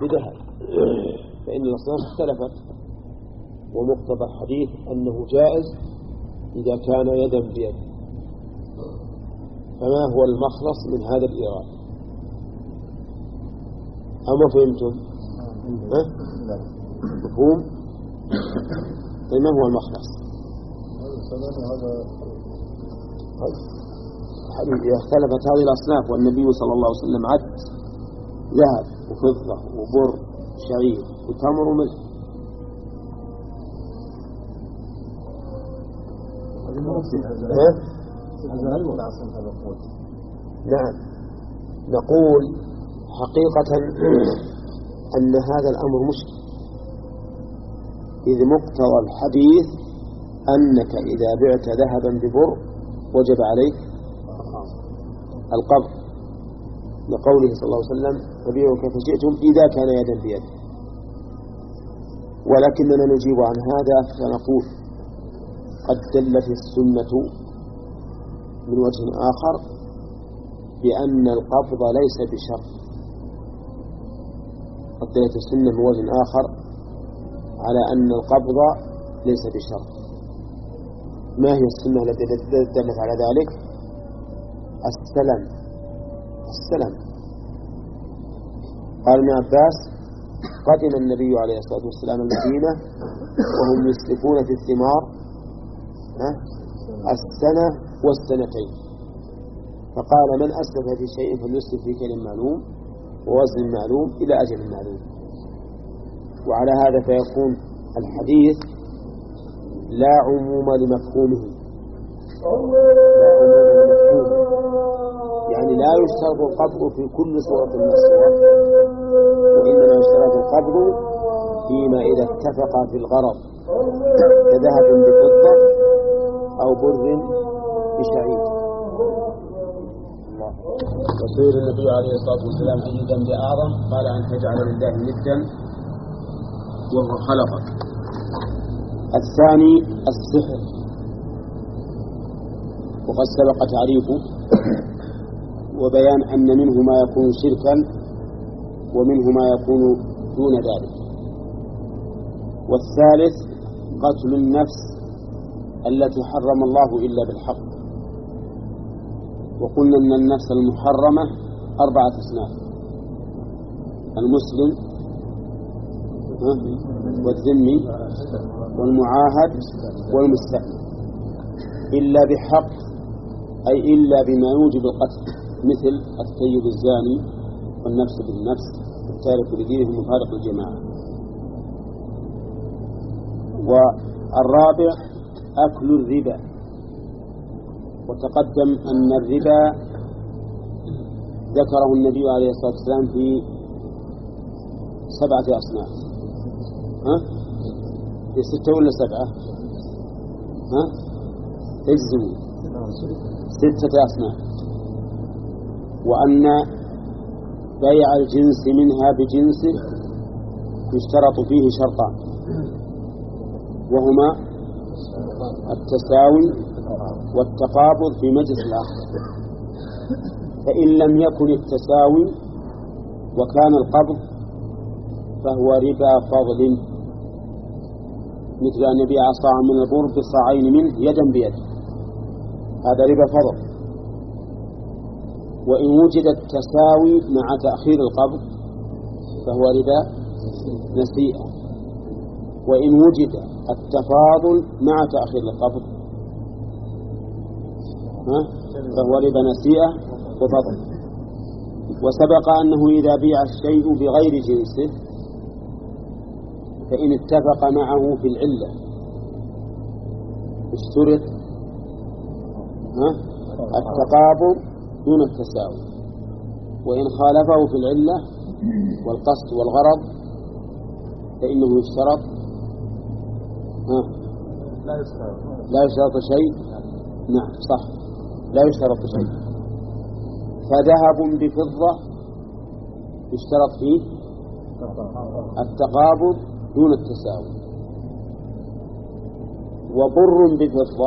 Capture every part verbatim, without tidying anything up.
بذهب، فإن الأصناف اختلفت، ومقتضى الحديث أنه جائز إذا كان يدا بيد. فما هو المخلص من هذا الإيراد؟ أما فهمتم؟ ها؟ مفهوم؟ ما هو المخلص؟ إذا اختلفت هذه الأصناف والنبي صلى الله عليه وسلم عد ذهب وفضة وبر شعير وتمر وملح، نعم، نقول حقيقة أن هذا الأمر مشكل، إذ مقتضى الحديث أنك إذا بعت ذهبا ببر وجب عليك القبض، لقوله صلى الله عليه وسلم فبيعوا كيف شئتم إذا كان يدا بيد. ولكننا نجيب عن هذا فنقول قد دلت السنة من وجه آخر بأن القبض ليس بشرط. قد دلت السنة من وجه آخر على أن القبض ليس بشرط. ما هي السنة التي دلت على ذلك؟ السلام. السلام قال ابن عباس قدم النبي عليه الصلاة والسلام المدينة وهم يسلفون في الثمار السنة والسنتين، فقال من أسلف في شيء فليسلف في كيل معلوم ووزن معلوم إلى أجل معلوم. وعلى هذا فيكون الحديث لا عموم لمفهومه، يعني لا يشترط القبض في كل صورة من الصور، وإنما يشترط القبض فيما إذا اتفق في الغرض كذهب بفضة أو بر بشعير. وسئل النبي عليه الصلاة والسلام أي ذنب أعظم؟ قال أن تجعل لله ندا وهو خلقك. الثاني السحر، وقد سبق تعريفه وبيان أن منه ما يكون شركا ومنه ما يكون دون ذلك. والثالث قتل النفس التي حرم الله إلا بالحق، وقلنا أن النفس المحرمة أربعة أصناف: المسلم والذمي والمعاهد والمستأمن، إلا بحق أي إلا بما يوجب القتل، مثل الثيب الزاني والنفس بالنفس والتارك لدينه المفارق للجماعة. والرابع أكل الربا، وتقدم أن الربا ذكره النبي عليه الصلاة والسلام في سبعة أصناف. ها؟ في ستة ولا سبعة؟ ها؟ تجزموا ستة أصناف. وأن بيع الجنس منها بجنسه يشترط فيه شرطان، وهما التساوي والتقابض في مجلس الآخر. فإن لم يكن التساوي وكان القبض فهو ربا فضل، مثل أن يبيع صاع من البر بصاعين منه يدا بيد، هذا ربا فضل. وإن وجد التساوي مع تأخير القبض فهو ربا نسيئة. وإن وجد التفاضل مع تأخير القبض فهو ربا نسيئة وفضل. وسبق أنه إذا بيع الشيء بغير جنسه فإن اتفق معه في العلة اشترط التقابض دون التساوي، وإن خالفه في العلة والقصد والغرض فإنه يشترط لا يشترط شيء. نعم صح، لا يشترط شيء. فذهب بفضة يشترط فيه التقابض دون التساوي، وبر بفضة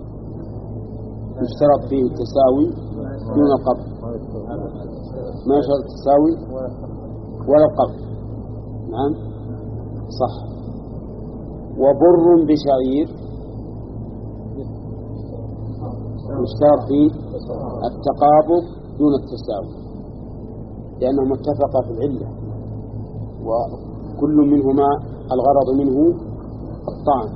يشترط فيه التساوي دون القبض، ما يشترط التساوي ولا القبض. نعم صح. وبر بشعير يشترط فيه التقابض دون التساوي لأنهما اتفقا في العلة وكل منهما الغرض منه الطعن.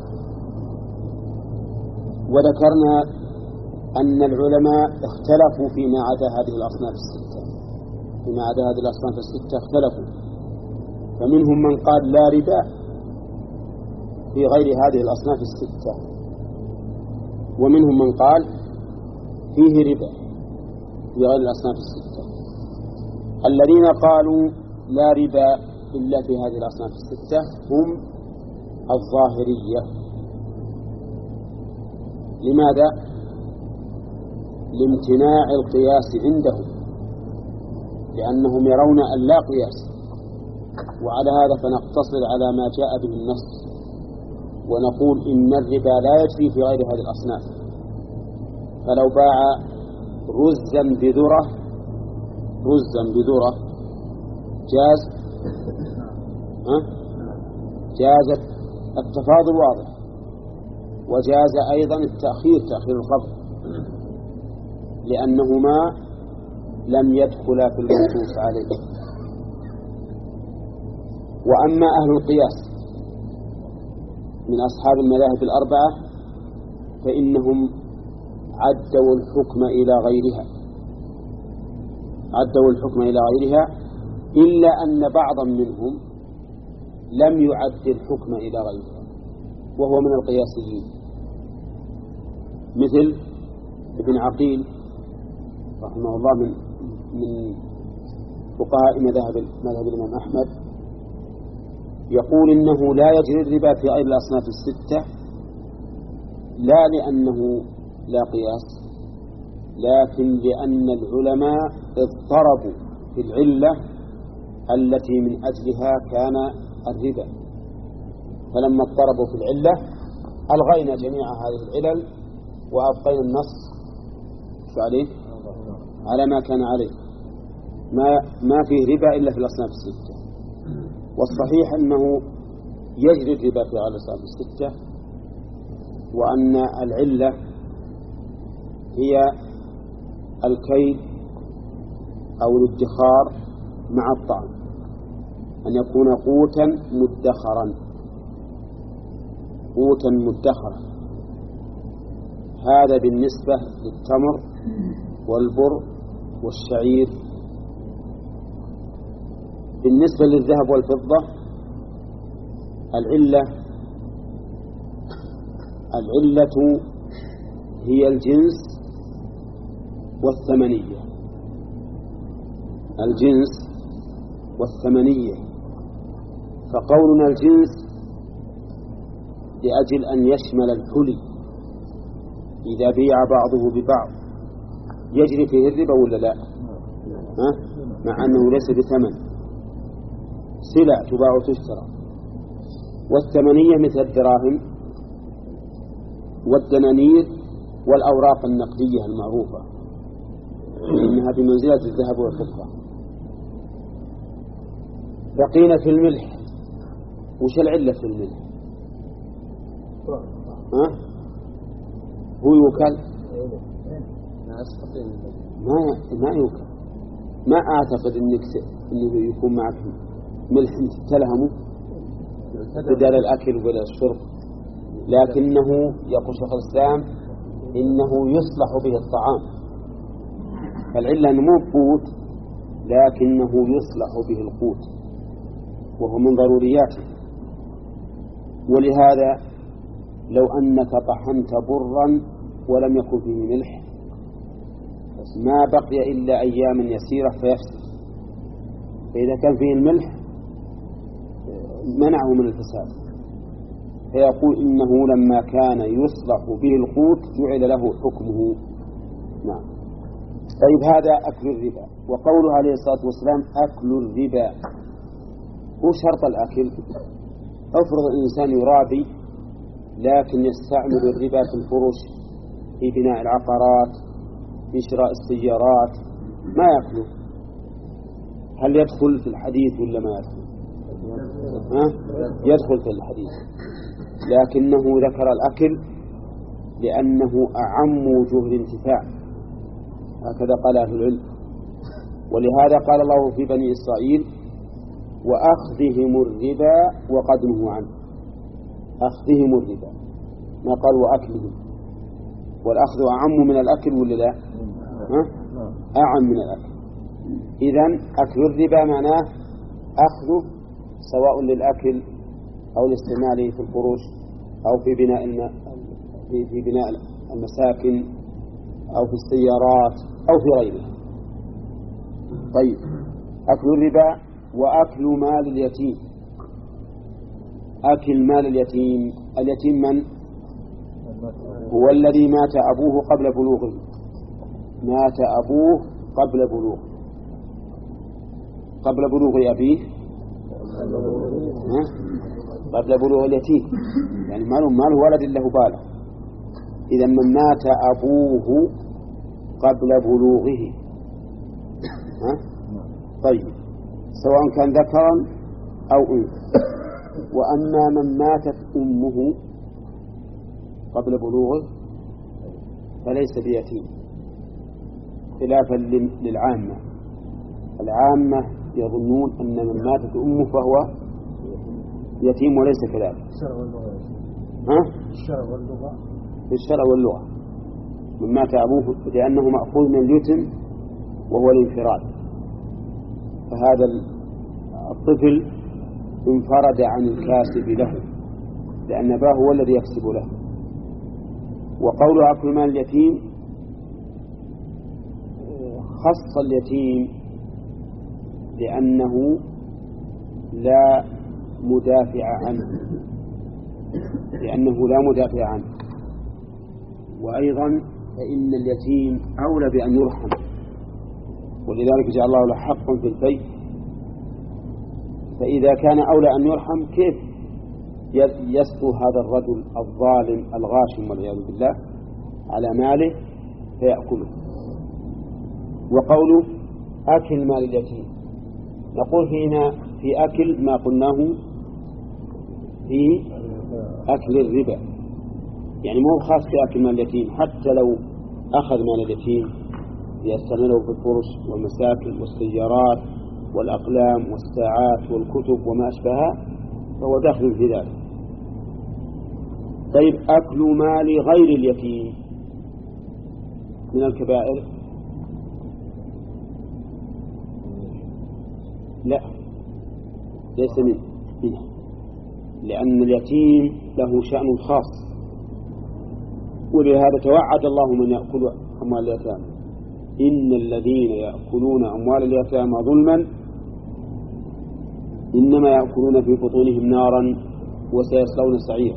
وذكرنا أن العلماء اختلفوا فيما عدا هذه الأصناف الستة فيما عدا هذه الأصناف الستة اختلفوا، فمنهم من قال لا ربا في غير هذه الأصناف الستة، ومنهم من قال فيه ربا في غير الأصناف الستة. الذين قالوا لا ربا إلا في هذه الأصناف الستة هم الظاهرية. لماذا؟ لامتناع القياس عندهم، لأنهم يرون أن لا قياس، وعلى هذا فنقتصر على ما جاء به النص ونقول إن الربا لا يجري في غير هذه الأصناف. فلو باع رزا بذرة رزا بذرة جاز ها؟ جاز التفاضل واضح، وجاز أيضا التأخير تأخير القبض لأنهما لم يدخلا في المنصوص عليه. وأما أهل القياس من أصحاب المذاهب الأربعة فإنهم عدوا الحكم إلى غيرها عدوا الحكم إلى غيرها إلا أن بعضا منهم لم يعد الحكم إلى غيرها وهو من القياسيين مثل ابن عقيل رحمه الله من من فقهاء مذهب مذهب الإمام أحمد، يقول إنه لا يجري الربا في غير الأصناف الستة لا لأنه لا قياس، لكن لأن العلماء اضطربوا في العلة التي من أجلها كان الربا، فلما اضطربوا في العلة ألغينا جميع هذه العلل وأبقينا النص عليه على ما كان عليه، ما ما فيه ربا إلا في الأصناف الستة. والصحيح أنه يجري الربا في الأصناف الستة، وأن العلة هي الكيد أو الادخار مع الطعام، أن يكون قوتا مدخرا قوتا مدخرا. هذا بالنسبة للتمر والبر والشعير. بالنسبة للذهب والفضة العلة العلة هي الجنس والثمنية الجنس والثمنية فقولنا الجنس لأجل أن يشمل الحلي إذا بيع بعضه ببعض يجري فيه الربا ولا لا؟ ها؟ مع أنه ليس بثمن، سلع تباع وتشترى. والثمنية مثل الدراهم والدنانير والأوراق النقدية المعروفة إنها بمنزلة الذهب والفضة. بقينا في الملح. وش العلة في الملح؟ ها؟ هو يوكل؟ ما ما يوكل. ما أعتقد إنك إنه يكون معك ملح تتلهمه بدل الأكل وبدل الشرب، لكنه يقول شيخ الإسلام إنه يصلح به الطعام. فالعلة مو قوت لكنه يصلح به القوت وهو من ضرورياته. ولهذا لو أنك طحنت برا ولم يكن فيه ملح ما بقي إلا أيام يسيرة فيفسد، فإذا كان فيه الملح منعه من الفساد. فيقول إنه لما كان يصلح به القوت جعل له حكمه. نعم. طيب هذا أكل الربا. وقوله عليه الصلاة والسلام أكل الربا هو شرط الأكل. أفرض الإنسان يرابي لكن يستعمل الربا في الفروش في بناء العقارات في شراء السيارات ما يأكله، هل يدخل في الحديث ولا ما يدخل؟ يدخل في الحديث، لكنه ذكر الأكل لأنه أعم وجوه الانتفاع، هكذا قال أهل العلم. ولهذا قال الله في بني إسرائيل: وأخذهم الربا وقد نهوا عنه. أخذهم الربا، ما قال وأكلهم، والأخذ أعم من الأكل ولا لا؟ أعم من الأكل. إذن أكل الربا معناه أخذه سواء للأكل أو لاستعماله في الفروش أو في بناء الم... في بناء المساكن أو في السيارات أو في غيرها. طيب، أكل الربا وأكل مال اليتيم. أكل مال اليتيم، اليتيم من هو؟ الذي مات أبوه قبل بلوغه، مات أبوه قبل بلوغه، قبل بلوغ أبيه، قبل بلوغ اليتيم، يعني ماله ماله ولد له بالغ. إذا من مات أبوه قبل بلوغه، ها؟ طيب، سواء كان ذكرا أو أنثى. وأما من ماتت أمه قبل بلوغه فليس بيتيم، خلافا للعامة. العامة يظنون أن من ماتت أمه فهو يتيم وليس كذلك. ها؟ الشرع واللغة. في الشرع واللغة، من مات أبوه لأنه مأخوذ من اليتم وهو الانفراد، فهذا الطفل انفرد عن الكاسب له لأن أباه هو الذي يكسب له. وقول أكل مال اليتيم خص اليتيم لأنه لا مدافع عنه، لأنه لا مدافع عنه. وأيضا فإن اليتيم أولى بأن يرحم، ولذلك جعل الله له حق في البيت. فإذا كان أولى أن يرحم، كيف يسطو هذا الرجل الظالم الغاشم والعياذ بالله على ماله فيأكله؟ وقوله أكل مال اليتيم، نقول هنا في أكل ما قلناه في أكل الربا، يعني مو خاص في أكل مال اليتيم، حتى لو أخذ مال اليتيم ليستعمله في الفرش والمساكن والسيارات والأقلام والساعات والكتب وما أشبهها فهو داخل في ذلك. طيب، أكل مال غير اليتيم من الكبائر؟ لا، ليس منه، لأن اليتيم له شأن خاص، ولهذا توعد الله من يأكل أموال اليتامى: إن الذين يأكلون أموال اليتامى ظلما إنما يأكلون في بطونهم نارا وسيصلون سعيرا.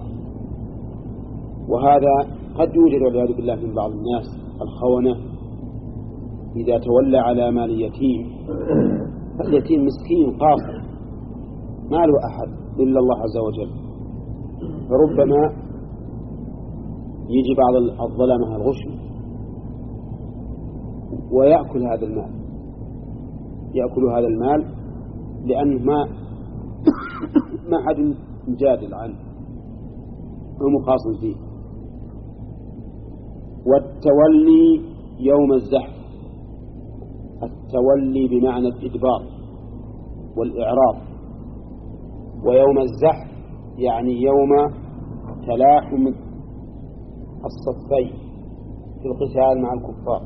وهذا قد يوجد والعياذ بالله من بعض الناس الخونة إذا تولى على مال اليتيم، اليتيم مسكين قاصر ما له أحد إلا الله عز وجل، فربما يجي بعض الظلمة الغشم ويأكل هذا المال، يأكل هذا المال لأنه ما ما حد مجادل عنه ومخاصم فيه. والتولي يوم الزحف، التولي بمعنى الإدبار والإعراض، ويوم الزحف يعني يوم تلاحم الصفين في القتال مع الكفار.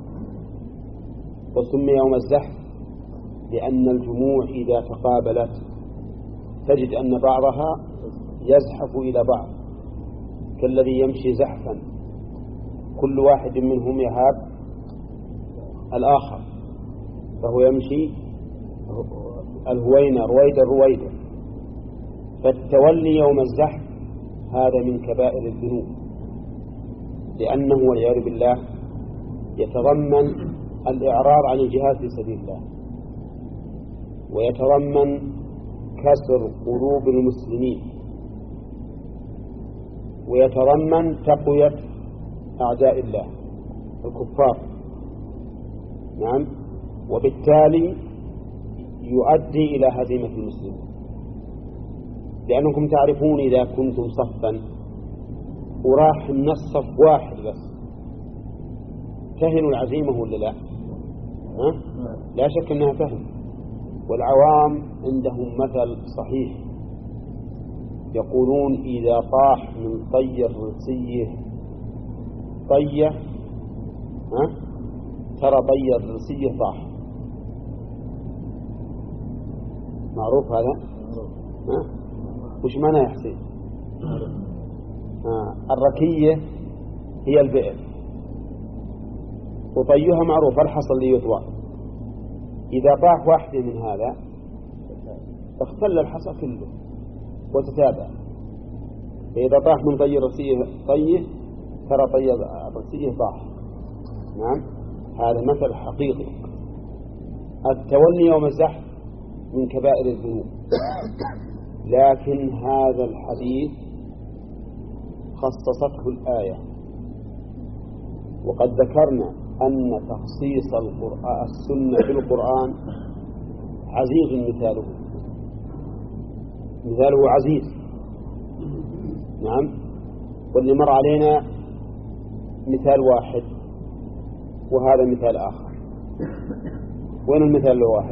وسمي يوم الزحف لأن الجموع إذا تقابلت تجد أن بعضها يزحف إلى بعض كالذي يمشي زحفا، كل واحد منهم يهاب الآخر، فهو يمشي الهوينة رويدا رويدا. فالتولي يوم الزحف هذا من كبائر الذنوب، لأنه والعياذ بالله يتضمن الإعراض عن الجهاد في سبيل الله، ويتضمن كسر قلوب المسلمين، ويتضمن تقوية أعداء الله الكفار. نعم، وبالتالي يؤدي إلى هزيمة المسلمين. لأنكم تعرفون إذا كنتم صفا وراح النص صف واحد بس تهنوا العزيمة ولا لا؟ ها؟ لا شك أنها تهن. والعوام عندهم مثل صحيح يقولون إذا طاح من طي الرسيه طية ها؟ ترى طي الرسيه طاح. معروف هذا؟ ها؟ وش معنى يا حسين؟ آه. الركية هي البئر وطيها معروف الحصل ليطوى. إذا طاح واحدة من هذا اختل الحصى كله وتتابع. فإذا طاح من طي الرسيه طيه ترى طي الرسيه طاح. نعم هذا مثل حقيقي. التولي يوم الزحف من كبائر الذنوب. لكن هذا الحديث خصصته الآية، وقد ذكرنا أن تخصيص القرآن السنة بالقرآن عزيز مثاله مثاله عزيز. نعم. واللي مر علينا مثال واحد وهذا مثال آخر. وين المثال الواحد؟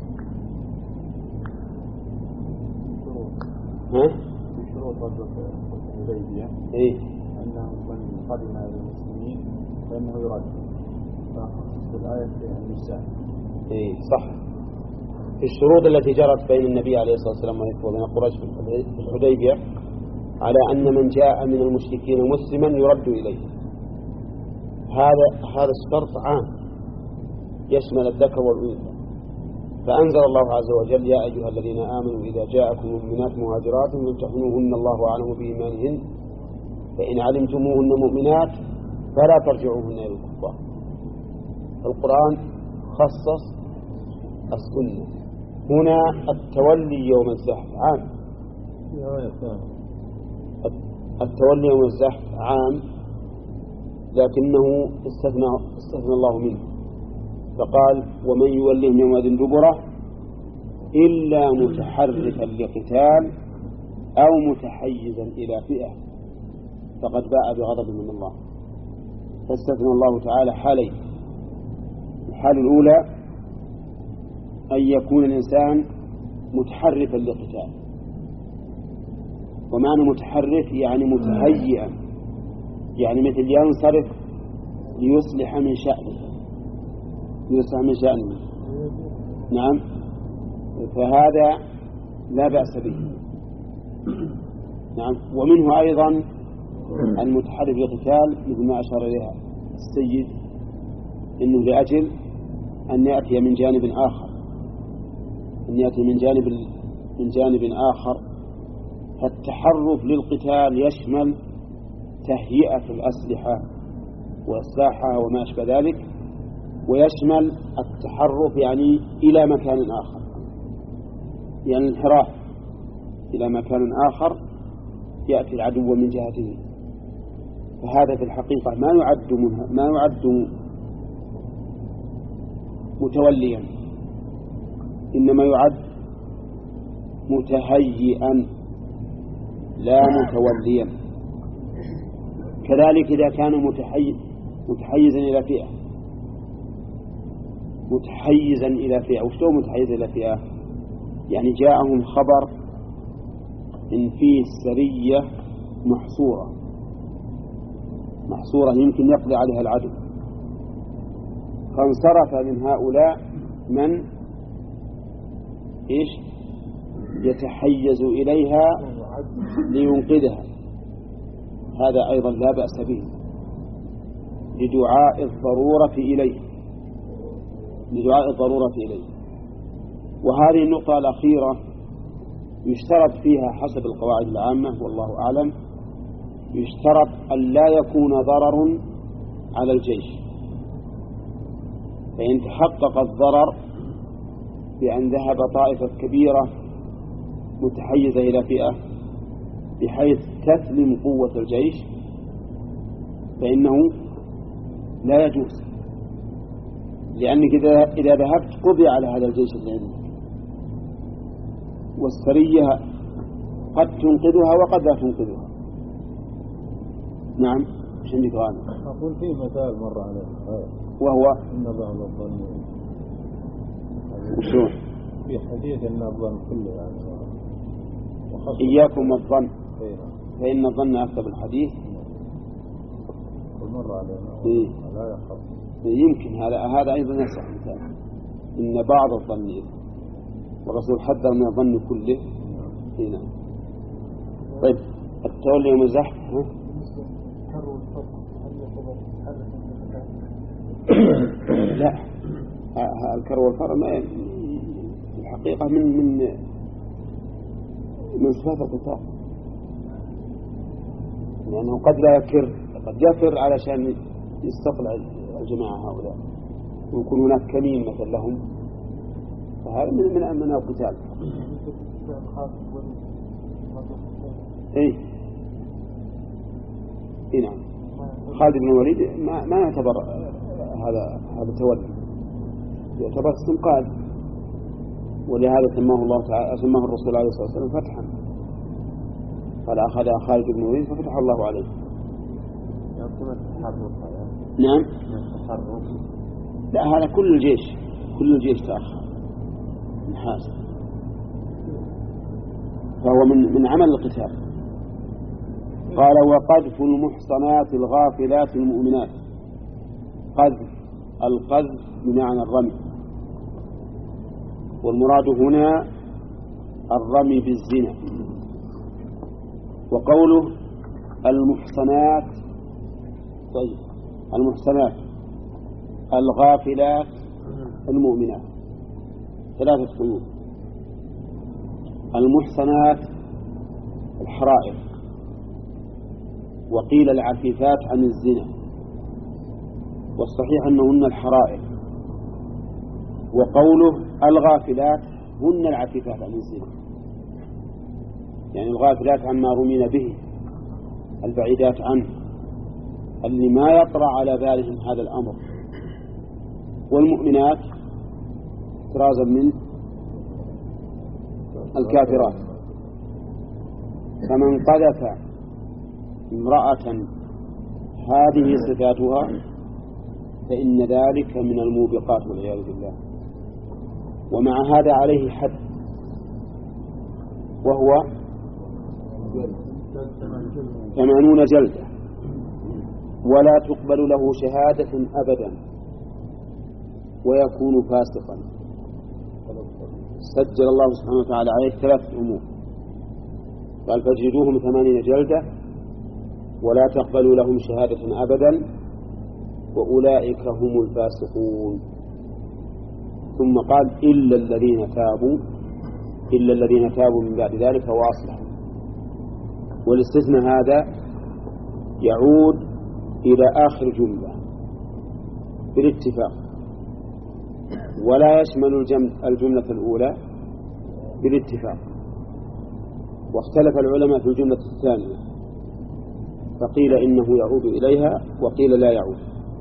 ها؟ شروط الحديبية إيه؟ أنه من قدم المسلمين فإنه يرد فخصص الآية في النساء. إيه صح. في الشروط التي جرت بين النبي عليه الصلاة والسلام وبين قريش في الحديبية على أن من جاء من المشركين مسلما يرد إليه. هذا هذا الشرط عام يشمل الذكر والأنثى. فأنزل الله عز وجل يا أيها الذين آمنوا إذا جاءكم مؤمنات مهاجرات فامتحنوهن الله أعلم بإيمانهن فإن علمتموهن مؤمنات فلا ترجعوهن إلى الكفار. القرآن خصص السنة. هنا التولي يوم الزحف عام. التولي يوم الزحف عام لكنه استثنى, استثنى الله منه فقال ومن يوليهم يومئذ دبره إلا متحرفا لقتال أو متحيزا إلى فئة فقد باء بغضب من الله. فاستثنى الله تعالى حالين. الحالة الأولى أن يكون الإنسان متحرفا لقتال. ومعنى متحرف يعني متهيئا يعني مثل ينصرف ليصلح من شأنه يصلح من شأنه. نعم. فهذا لا بأس به. نعم. ومنه أيضا المتحرف لقتال مثل ما أشار إليها السيد إنه لأجل أن يأتي من جانب آخر أن يأتي من جانب من جانب آخر. فالتحرف للقتال يشمل تهيئة الأسلحة وإصلاحها وما أشبه ذلك ويشمل التحرف يعني إلى مكان آخر يعني الانحراف إلى مكان آخر يأتي العدو من جهته. فهذا في الحقيقة ما يعد منها ما يعد متوليا إنما يعد متهيئا لا متوليا. كذلك إذا كان متحيز متحيزا إلى فئة متحيزا إلى فئة وش هو متحيز إلى فئة؟ يعني جاءهم خبر إن فيه سرية محصورة محصورة يمكن يقضي عليها العدو فانصرف من هؤلاء من إيش يتحيز إليها لينقذها. هذا أيضا لا بأس به لدعاء الضرورة إليه لدعاء الضرورة إليه. وهذه النقطة الأخيرة يشترط فيها حسب القواعد العامة والله أعلم يشترط أن لا يكون ضرر على الجيش. فإن تحقق الضرر بأن ذهب طائفة كبيرة متحيزة إلى فئة بحيث تسلم قوة الجيش فإنه لا يجوز لأنك إذا, إذا ذهبت قضي على هذا الجيش اللي عندك. والسرية قد تنقذها وقد لا تنقذها. نعم. ايش عندك غانم؟ أقول في مثال مرة عليه وهو إن بعض الظن وشو في حديث إن الظن كله يعني إياكم الظن فإن الظن أكتب الحديث مرة عليه إيه؟ لا يخف يمكن هذا هذا أيضا يصح مثال إن بعض الظن والرسول حذر من الظن كله. هنا طيب التولي يوم الزحف لا الكر والفر ما الحقيقة من من من صفات القتال، لأنه قد لا يكر، قد يكر علشان يستطلع الجماعة هؤلاء ويكون هناك كمين مثل لهم، فهذا من من من القتال. إيه إيه نعم. خالد بن الوليد ما ما يعتبر هذا هذا تولي، يعتبر استنقاذ، ولهذا سماه الله تعالى سماه الرسول عليه الصلاة والسلام فتحا، قال أخذ خالد بن الوليد ففتح الله عليه. نعم. لا هذا كل الجيش كل الجيش تأخر نحاس، فهو من من عمل القتال. قال وقذف المحصنات الغافلات المؤمنات. قذف القذف بمعنى الرمي، والمراد هنا الرمي بالزنا. وقوله المحصنات، طيب المحصنات الغافلات المؤمنات ثلاثة قيود. المحصنات الحرائر، وقيل العفيفات عن الزنا، والصحيح أنهن الحرائر. وقوله الغافلات هن العفيفات عن الزنا، يعني الغافلات عما رمين به، البعيدات عنه، اللي ما يطرأ على بالهم هذا الأمر. والمؤمنات احترازا من الكافرات. فمن قذف امرأة هذه صفاتها فإن ذلك من الموبقات والعياذ بالله، ومع هذا عليه حد، وهو ثمانون جلدة، ولا تقبل له شهادة أبدا، ويكون فاسقا. سجل الله سبحانه وتعالى عليه ثلاث أمور، قال فاجلدوهم ثمانين جلدة ولا تقبلوا لهم شهادة أبدا وأولئك هم الفاسقون. ثم قال إلا الذين تابوا إلا الذين تابوا من بعد ذلك وأصلحوا. والاستثناء هذا يعود إلى آخر جملة بالاتفاق، ولا يشمل الجملة الأولى بالاتفاق. واختلف العلماء في الجملة الثانية، فقيل إنه يعود إليها وقيل لا يعود.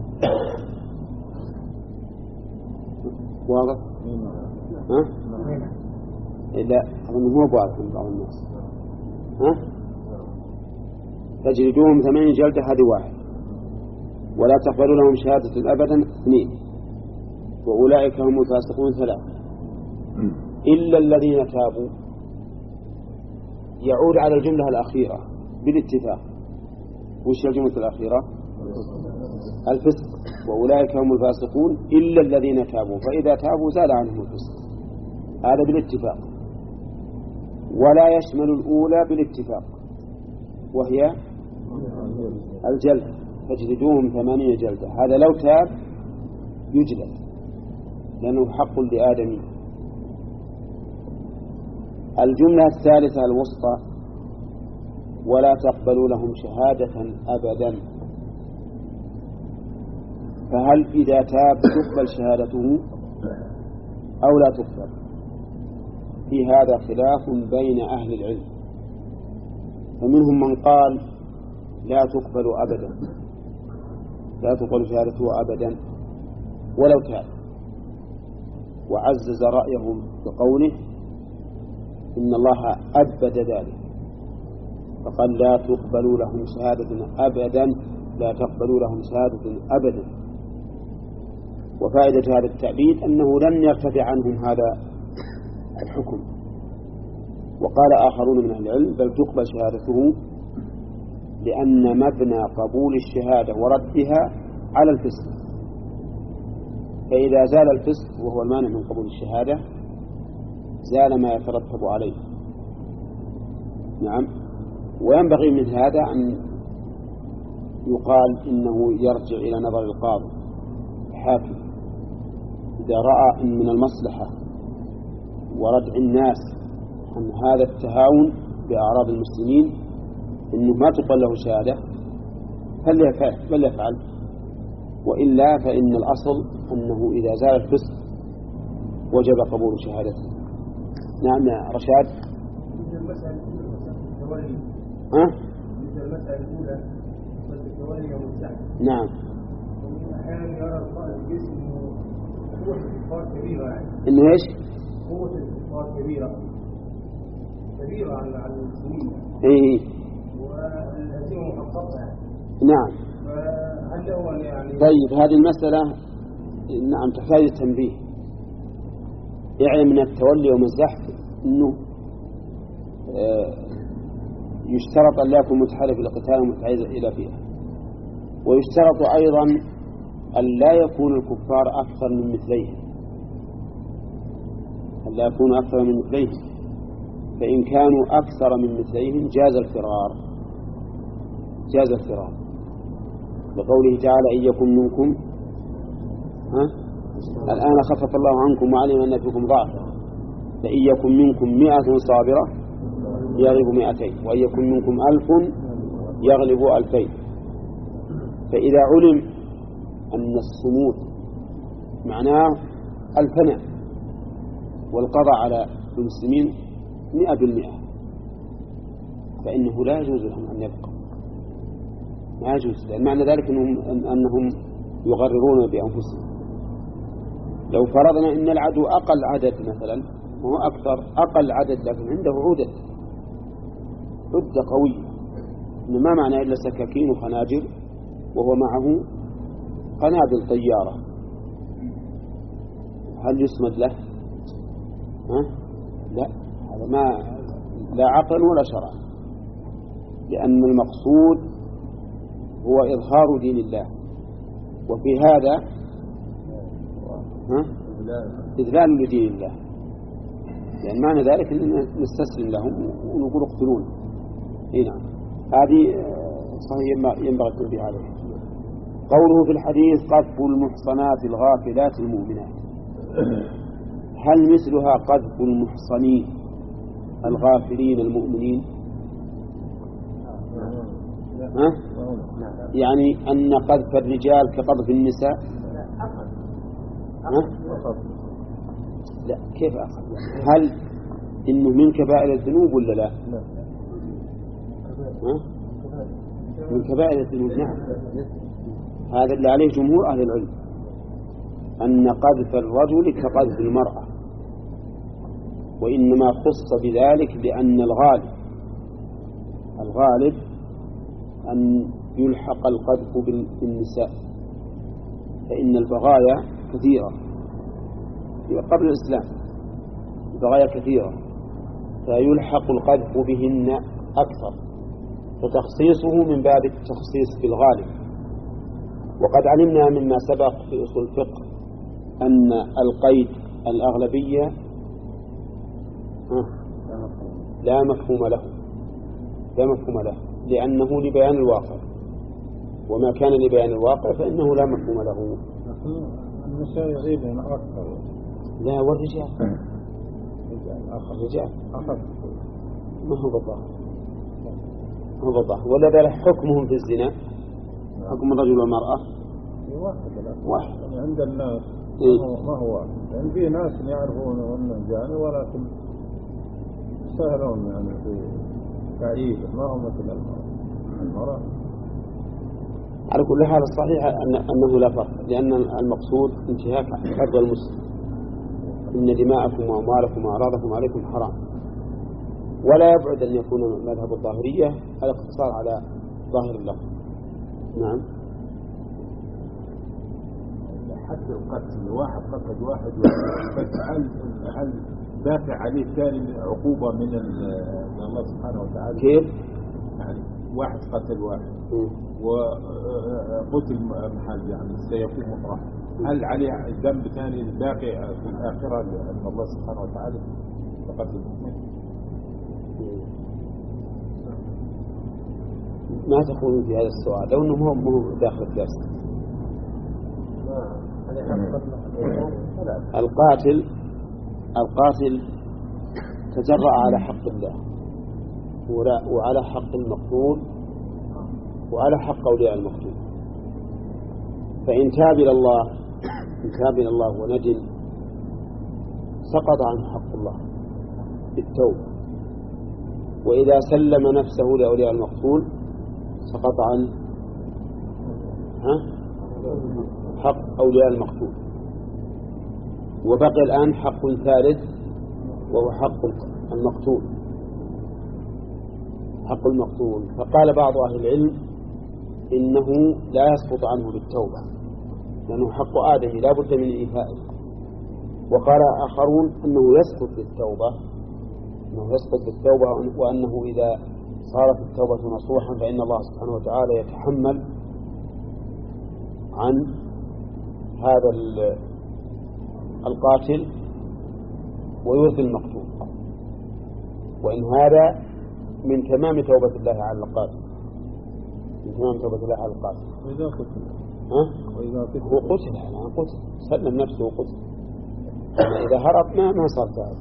واضح؟ ها؟ لا أظنه هو واضح من بعض الناس. ها؟ تجلدوهم ثمانين جلدة هذه واحد، ولا تقبلوا لهم شهادة أبدا اثنين، وأولئك هم الفاسقون ثلاثة. إلا الذين تابوا يعود على الجملة الأخيرة بالاتفاق. وش الجملة الأخيرة؟ الفسق، وأولئك هم الفاسقون إلا الذين تابوا، فإذا تابوا زال عنهم الفسق، هذا بالاتفاق. ولا يشمل الأولى بالاتفاق، وهي الجلد، فاجلدوهم ثمانين جلدة. هذا لو تاب يجلد لأنه حق لآدم. الجملة الثالثة الوسطى ولا تقبلوا لهم شهادة أبدا، فهل إذا تاب تقبل شهادته أو لا تقبل؟ في هذا خلاف بين أهل العلم، فمنهم من قال لا تقبل أبدا، لا تقبل شهادته أبدا ولو تاب، وعزز رأيه بقوله إن الله أبد ذلك، فقال لا تقبلوا لهم شهادة أبدا، لا تقبلوا لهم شهادة أبدا. وفائدة هذا التعبيد أنه لن يرتفع عنهم هذا الحكم. وقال آخرون من أهل العلم بل تقبل شهادته لأن مبنى قبول الشهادة وردها على الفسق، فإذا زال الفسق وهو المانع من قبول الشهادة زال ما يترتب عليه. نعم. وينبغي من هذا أن يقال إنه يرجع إلى نظر القاضي الحاكم إذا رأى أن من المصلحة وردع الناس عن هذا التهاون بأعراض المسلمين إنه ما تقبل له شهادة فليفعل، وإلا فإن الأصل أنه إذا زال الفسق وجب قبول شهادته. نعم يا رشاد. مثل المسألة التولي. ها؟ مثل المسألة الأولى مثل التولي يوم السعد. نعم. أحيانا يرى القائد الجيش إنه قوة الكفار كبيرة يعني. إنه إيش؟ قوة الكفار كبيرة كبيرة على على المسلمين. إيه. والهزيمة محققة يعني. نعم. فهل هو يعني؟ طيب هذه المسألة نعم تحتاج التنبيه. يعلم من التولي يوم الزحف أنه آه يشترط أن لا يكون متحرك للقتال ومتعيز إلى فيها، ويشترط أيضا أن لا يكون الكفار أكثر من مثليهم، أن لا يكونوا أكثر من مثليهم، فإن كانوا أكثر من مثليهم جاز الفرار، جاز الفرار لقوله تعالى إن يكن منكم ها الآن خفف الله عنكم وعلم أن فيكم ضعفا فإن يكن منكم مئة صابرة يغلب مئتين وإن يكن منكم ألف يغلب ألفين. فإذا علم أن الصمود معناه الفناء والقضاء على المسلمين مئة بالمئة فإنه لا يجوز لهم أن يبقوا، ما يجوز، لأن معنى ذلك أنهم, أنهم يغررون بأنفسهم. لو فرضنا أن العدو أقل عدد مثلا وهو أكثر أقل عدد لكن عنده عدة عدة قوية، إن ما معنى إلا سكاكين وخناجر وهو معه قنابل طيارة، هل يصمد له؟ ها؟ لا، هذا ما لا عقل ولا شرع، لأن المقصود هو إظهار دين الله، وفي هذا ها؟ إذلال لدين الله، يعني معنى ذلك أن نستسلم لهم ونقول اقتلون. نعم، هذه صحيح ينبغي التنبيه عليه. قوله في الحديث قذف المحصنات الغافلات المؤمنات، هل مثلها قذف المحصنين الغافلين المؤمنين؟ ها؟ يعني أن قذف الرجال كقذف النساء؟ ها؟ لا، كيف أخذ؟ هل إنه من كبائر الذنوب ولا لا؟ ها؟ من كبائر الذنوب، نعم. هذا اللي عليه جمهور أهل العلم، أن قذف الرجل كقذف المرأة، وإنما خص بذلك لأن الغالب الغالب أن يلحق القذف بالنساء، فإن البغايا كثيرة قبل الإسلام، البغايا كثيرة فيلحق القذف بهن أكثر، فتخصيصه من باب التخصيص بالغالب. وقد علمنا مما سبق في أصول الفقه أن القيد الأغلبية لا مفهوم له لا مفهوم له لأنه لبيان الواقع، وما كان لبيان الواقع فإنه لا مفهوم له. النساء يغيبون أكثر. لا، والرجال الرجال ما هو بالضبط ما هو بالضبط ولا ذلك حكمهم في الزنا حكم الرجل والمرأة واحد عند الناس. إيه؟ ما هو واحد، يعني في ناس يعرفون أنه جاني ولكن سهلون يعني في تعييده، ما هو مثل المرأة. على كل حال الصحيح أن أنه لا فرق، لأن المقصود انتهاك حق المسلم، إن دماءكم وأموالكم وأعراضكم عليكم حرام. ولا يبعد أن يكون مذهب الظاهرية الاقتصار على ظاهر اللفظ. نعم. حتى القتل واحد قتل واحد هل هل دافع عليه ثاني عقوبة من الله سبحانه وتعالى؟ كيف؟ يعني واحد قتل واحد وقتل محل يعني سيكون مطرح، هل عليه ذنب ثاني باقي في الآخرة أن الله سبحانه وتعالى فقتل المؤمن؟ ما تقولون في هذا السؤال لو أنه مو مو داخل الدرس؟ القاتل القاتل تجرأ على حق الله وعلى حق المقتول وعلى حق أولياء المقتول، فإن تاب إلى الله إن تاب إلى الله وندم سقط عنه حق الله بالتوبة، وإذا سلم نفسه لأولياء المقتول سقط عن ها حق أولياء المقتول، وبقي الآن حق ثالث وهو حق المقتول حق المقتول. فقال بعض أهل العلم إنه لا يسقط عنه بالتوبة لأنه حق آدم لا بد من إيفائه، وقال آخرون أنه يسقط بالتوبة أنه يسقط بالتوبة وأنه إذا صارت التوبة نصوحا فإن الله سبحانه وتعالى يتحمل عن هذا القاتل ويرضي المقتول، وإن هذا من تمام توبة الله على القاتل من تمام توبة الله على القاتل. وإذا قتل ها؟ وإذا قتل هو قتل يعني قتل سلم نفسه وقتل، يعني إذا هرب ما ما صار تائب.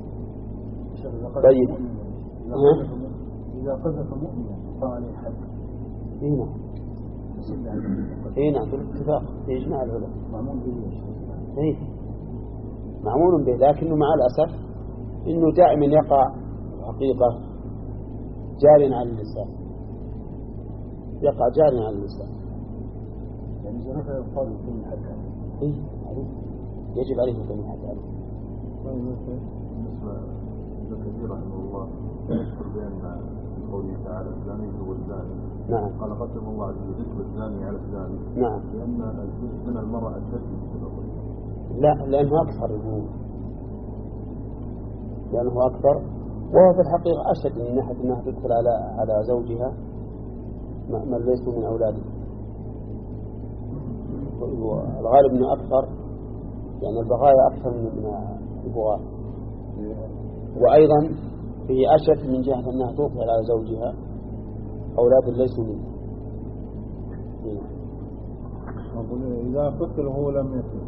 طيب إذا قذف مؤمنا فعليه حد. هنا هنا بالاتفاق في إجماع العلماء معمول به. إيه معمول به، لكنه مع الأسف إنه دائما يقع الحقيقة جار على اللسان يقع جار على اللسان. يعني إذا نفع يقال يكون حد. إيه يجب عليه أن يكون حد عليه. بالنسبة لكثير رحمه الله يذكر بأن قوله تعالى الزاني هو الزاني. نعم. قال قسم الله عز وجل ذكر الزاني على الزاني. نعم. لأن الجزء من المرأة أشد من الرجل. لا لأنه أكثر الجنود لأنه أكثر، وهو في الحقيقة أشد من ناحية أنها تدخل على على زوجها من ليسوا من أولاده، والغالب أنه أكثر يعني البغايا أكثر من البغاة، وأيضا فيه أشد من جهة أنها تدخل على زوجها أولاد ليسوا منه. إذا قتل هو لم يتب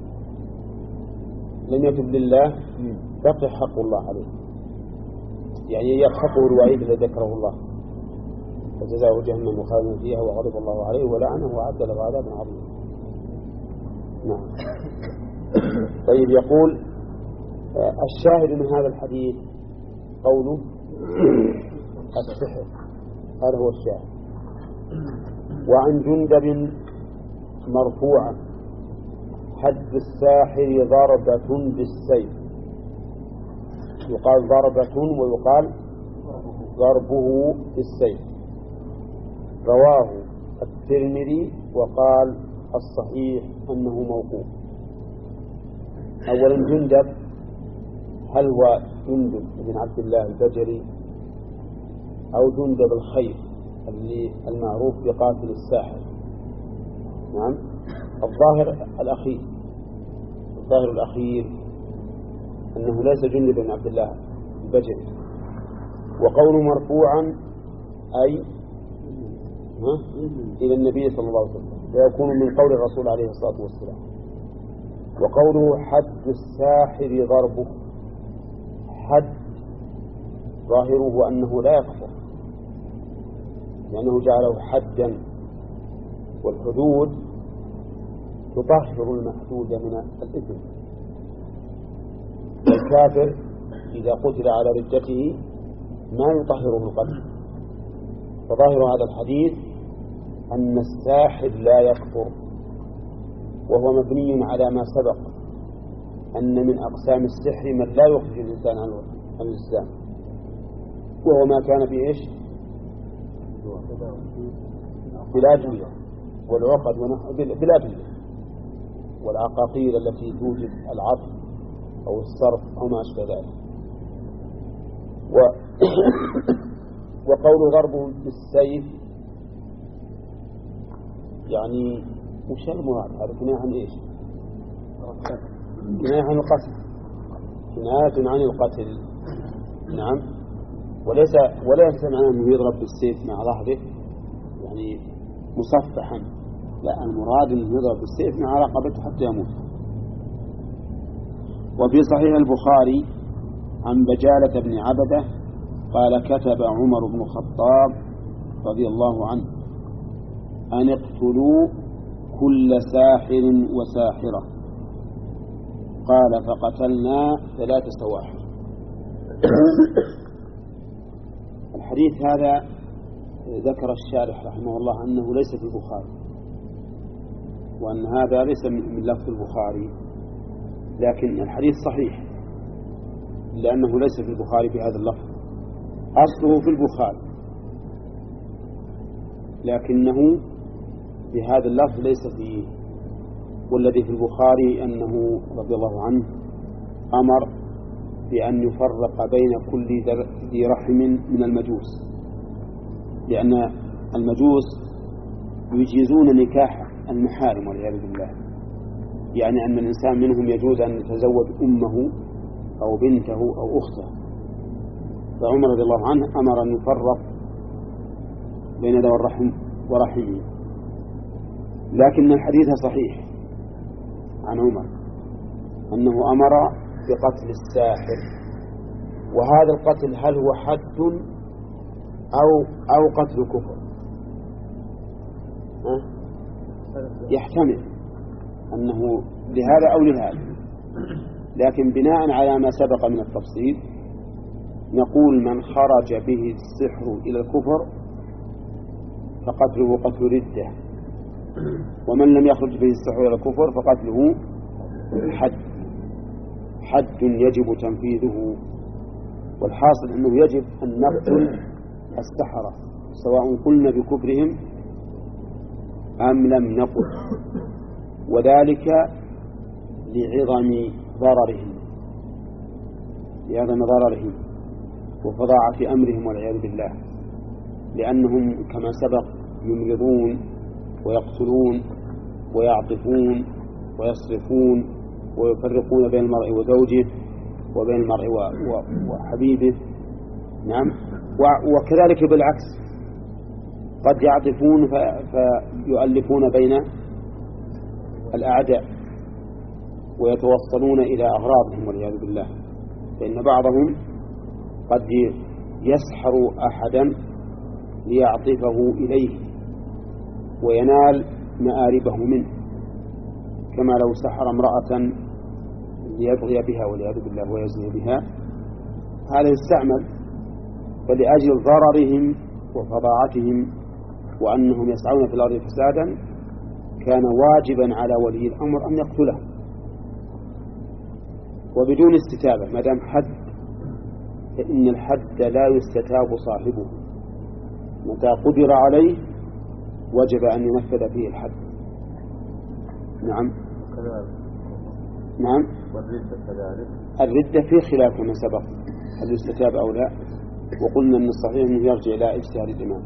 لم يتب لله بقي حق الله عليه، يعني يلحقه الوعيد الذي ذكره الله فجزاؤه جهنم خالدا فيها وغضب الله عليه ولعنه وأعد له عذابا عظيما. نعم. طيب يقول الشاهد من هذا الحديث قوله السحر، هذا هو الشاهد. وعن جندب مرفوعا حد الساحر ضربة بالسيف، يقال ضربة ويقال ضربه بالسيف، رواه الترمذي وقال الصحيح أنه موقوف. أولا جندب هل هو جندب بن عبد الله البجلي أو جندب الخير اللي المعروف بقاتل الساحر؟ نعم الظاهر الأخير الظاهر الأخير أنه ليس جندب بن عبد الله البجلي. وقوله مرفوعا أي إلى النبي صلى الله عليه وسلم ويكون من قول الرسول عليه الصلاة والسلام. وقوله حد الساحر ضربه، حد ظاهره أنه لا يكفر لأنه جعله حدا، والحدود تطهر المحدود من الإثم. الكافر إذا قتل على ردته ما يطهره القتل، فظاهر هذا الحديث أن الساحر لا يكفر، وهو مبني على ما سبق أن من أقسام السحر من لا يخرج الإنسان عن الإسلام، وهو ما كان في إيش بالأدوية والعقد ونحو بالأدوية والعقاقير التي توجد العطف أو الصرف أو ما أشبه ذلك. و وقول ضرب بالسيف يعني وش المراد؟ هذا كناية عن إيش؟ كناية عن القتل، كناية عن القتل. نعم. وليس وليس معناه أنه يضرب بالسيف مع ظهره يعني مصفحا، لا، المراد أنه يضرب بالسيف مع رقبته حتى يموت. وفي صحيح البخاري عن بجالة بن عبدة قال كتب عمر بن الخطاب رضي الله عنه أن اقتلوا كل ساحر وساحرة، قال فقتلنا ثلاث سواحر. الحديث هذا ذكر الشارح رحمه الله أنه ليس في البخاري، وأن هذا ليس من لفظ البخاري، لكن الحديث صحيح لأنه ليس في البخاري بهذا اللفظ، أصله في البخاري لكنه بهذا اللفظ ليس فيه. والذي في البخاري أنه رضي الله عنه أمر بأن يفرق بين كل ذي رحم من المجوس، لأن المجوس يجيزون نكاح المحارم والعياذ بالله، يعني أن الإنسان منهم يجوز أن يتزوج أمه أو بنته أو أخته. فعمر رضي الله عنه أمر أن يفرق بين ذوي الرحم ورحمه. لكن الحديث صحيح عن عمر أنه أمر بقتل الساحر. وهذا القتل هل هو حد أو أو قتل كفر؟ يحتمل أنه لهذا أو لهذا، لكن بناء على ما سبق من التفصيل نقول من خرج به السحر إلى الكفر فقتله قتل ردة، ومن لم يخرج به السحر إلى الكفر فقتله حد حد يجب تنفيذه. والحاصل أنه يجب أن نقتل السحرة سواء قلنا بكفرهم أم لم نقل، وذلك لعظم ضررهم لعظم ضررهم وفظاعة أمرهم والعياذ بالله، لأنهم كما سبق يمرضون ويقتلون ويعطفون ويصرفون ويفرقون بين المرء وزوجه وبين المرء وحبيبه. نعم. وكذلك بالعكس قد يعطفون فيؤلفون بين الأعداء ويتوصلون إلى أغراضهم والعياذ بالله، فإن بعضهم قد يسحر أحدا ليعطفه إليه وينال مآربه منه، كما لو سحر امرأة ليبغي بها والعياذ بالله ويزني بها. هذا يستعمل، فلأجل ضررهم وفظاعتهم وأنهم يسعون في الأرض فسادا كان واجبا على ولي الأمر أن يقتله وبدون استتابة. ما دام حد فإن الحد لا يستتاب صاحبه، متى قدر عليه وجب أن ينفذ فيه الحد. نعم. نعم. الردة في خلاف كما سبق هل يستتاب أو لا، وقلنا أن الصحيح أنه يرجع إلى اجتهاد الإمام.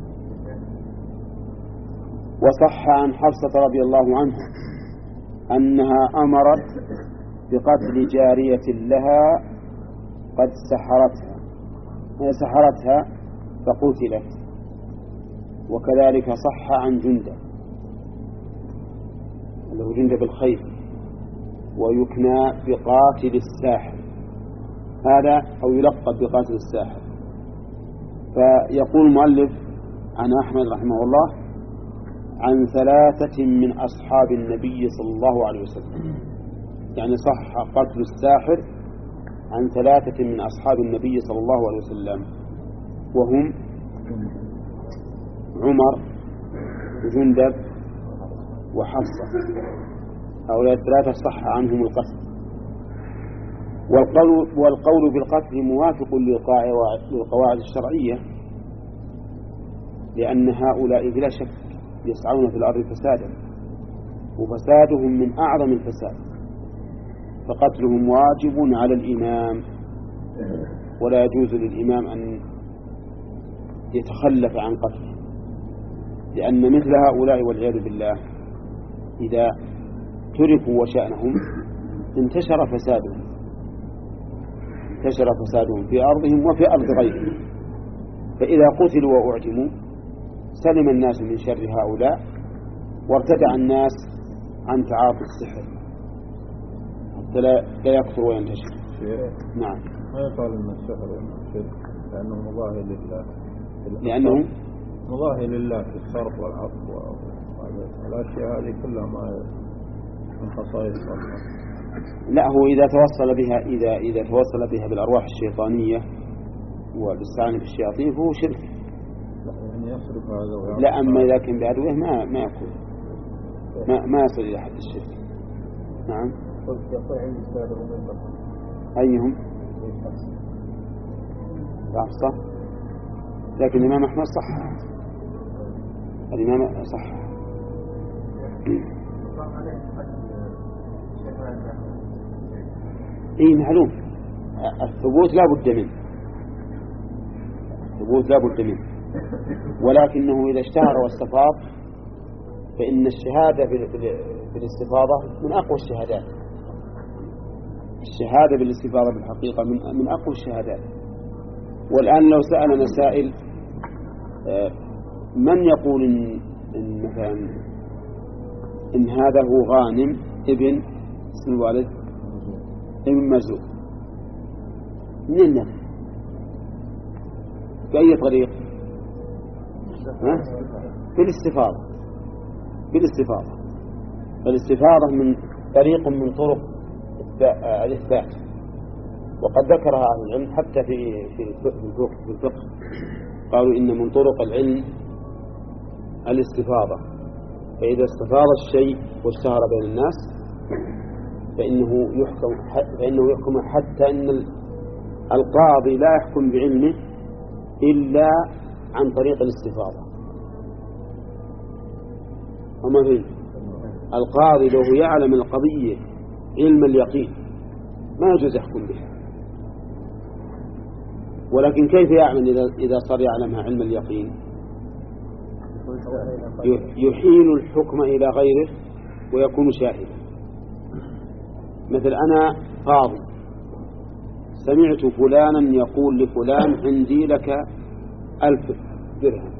وصح عن حفصة رضي الله عنها أنها أمرت بقتل جارية لها قد سحرتها سحرتها فقتلت. وكذلك صح عن جندة له جندة بالخير ويكنى بقاتل الساحر، هذا أو يلقب بقاتل الساحر. فيقول المؤلف عن أحمد رحمه الله عن ثلاثة من أصحاب النبي صلى الله عليه وسلم، يعني صح قتل الساحر عن ثلاثة من أصحاب النبي صلى الله عليه وسلم، وهم عمر وجندب وحفصة. هؤلاء الثلاثة صح عنهم القتل. والقول, والقول بالقتل موافق للقواعد الشرعية، لأن هؤلاء بلا شك يسعون في الأرض فسادا، وفسادهم من أعظم الفساد، فقتلهم واجب على الإمام، ولا يجوز للإمام أن يتخلف عن قتله، لأن مثل هؤلاء والعياذ بالله إذا تركوا وشأنهم انتشر فسادهم انتشر فسادهم في أرضهم وفي أرض غيرهم، فإذا قتلوا وأعدموا سلم الناس من شر هؤلاء، وارتدع الناس عن تعاطي السحر حتى لا يكثر وينتشر. نعم. ما يقال أن السحر شرك لأنه مضاهي لله، لأنه مضاهي لله في الصرف والعفو والأشياء هذه كلها ما من خصائص الله. لا، هو إذا توصل بها إذا إذا توصل بها بالأرواح الشيطانية والاستعانة بالشياطين فهو شرك. يعني يصرف هذا. لا، أما إذا كان بعدوه ما ما يكون ما ما يصل إلى حد الشرك. نعم. أيهم؟ صح، لكن الإمام أحمد صح، الإمام صح. إيه معلوم، الثبوت لا بد منه، الثبوت لا بد منه، ولكنه إذا اشتهر واستفاض فإن الشهادة بالاستفاضة من أقوى الشهادات. الشهادة بالاستفاضة بالحقيقة من من أقوى الشهادات. والآن لو سألنا سائل من يقول إن, إن مثلا إن هذا هو غانم ابن اسم الوالد ابن مرزوق، منين نفهم؟ بأي طريق؟ بالاستفاضة بالاستفاضة فالاستفاضة من طريق من طرق الإثبات، وقد ذكرها أهل العلم حتى في في في الفقه، قالوا إن من طرق العلم الاستفاضة، فإذا استفاض الشيء واشتهر بين الناس فإنه يحكم فإنه يحكم حتى أن القاضي لا يحكم بعلمه إلا عن طريق الاستفاضة. وما فيه القاضي لو يعلم القضية علم اليقين ما يجوز يحكم بها، ولكن كيف يعلم إذا صار يعلمها علم اليقين؟ يحيل الحكم إلى غيره ويكون شاهدا. مثل أنا قاضي سمعت فلانا يقول لفلان عندي لك ألف درهم،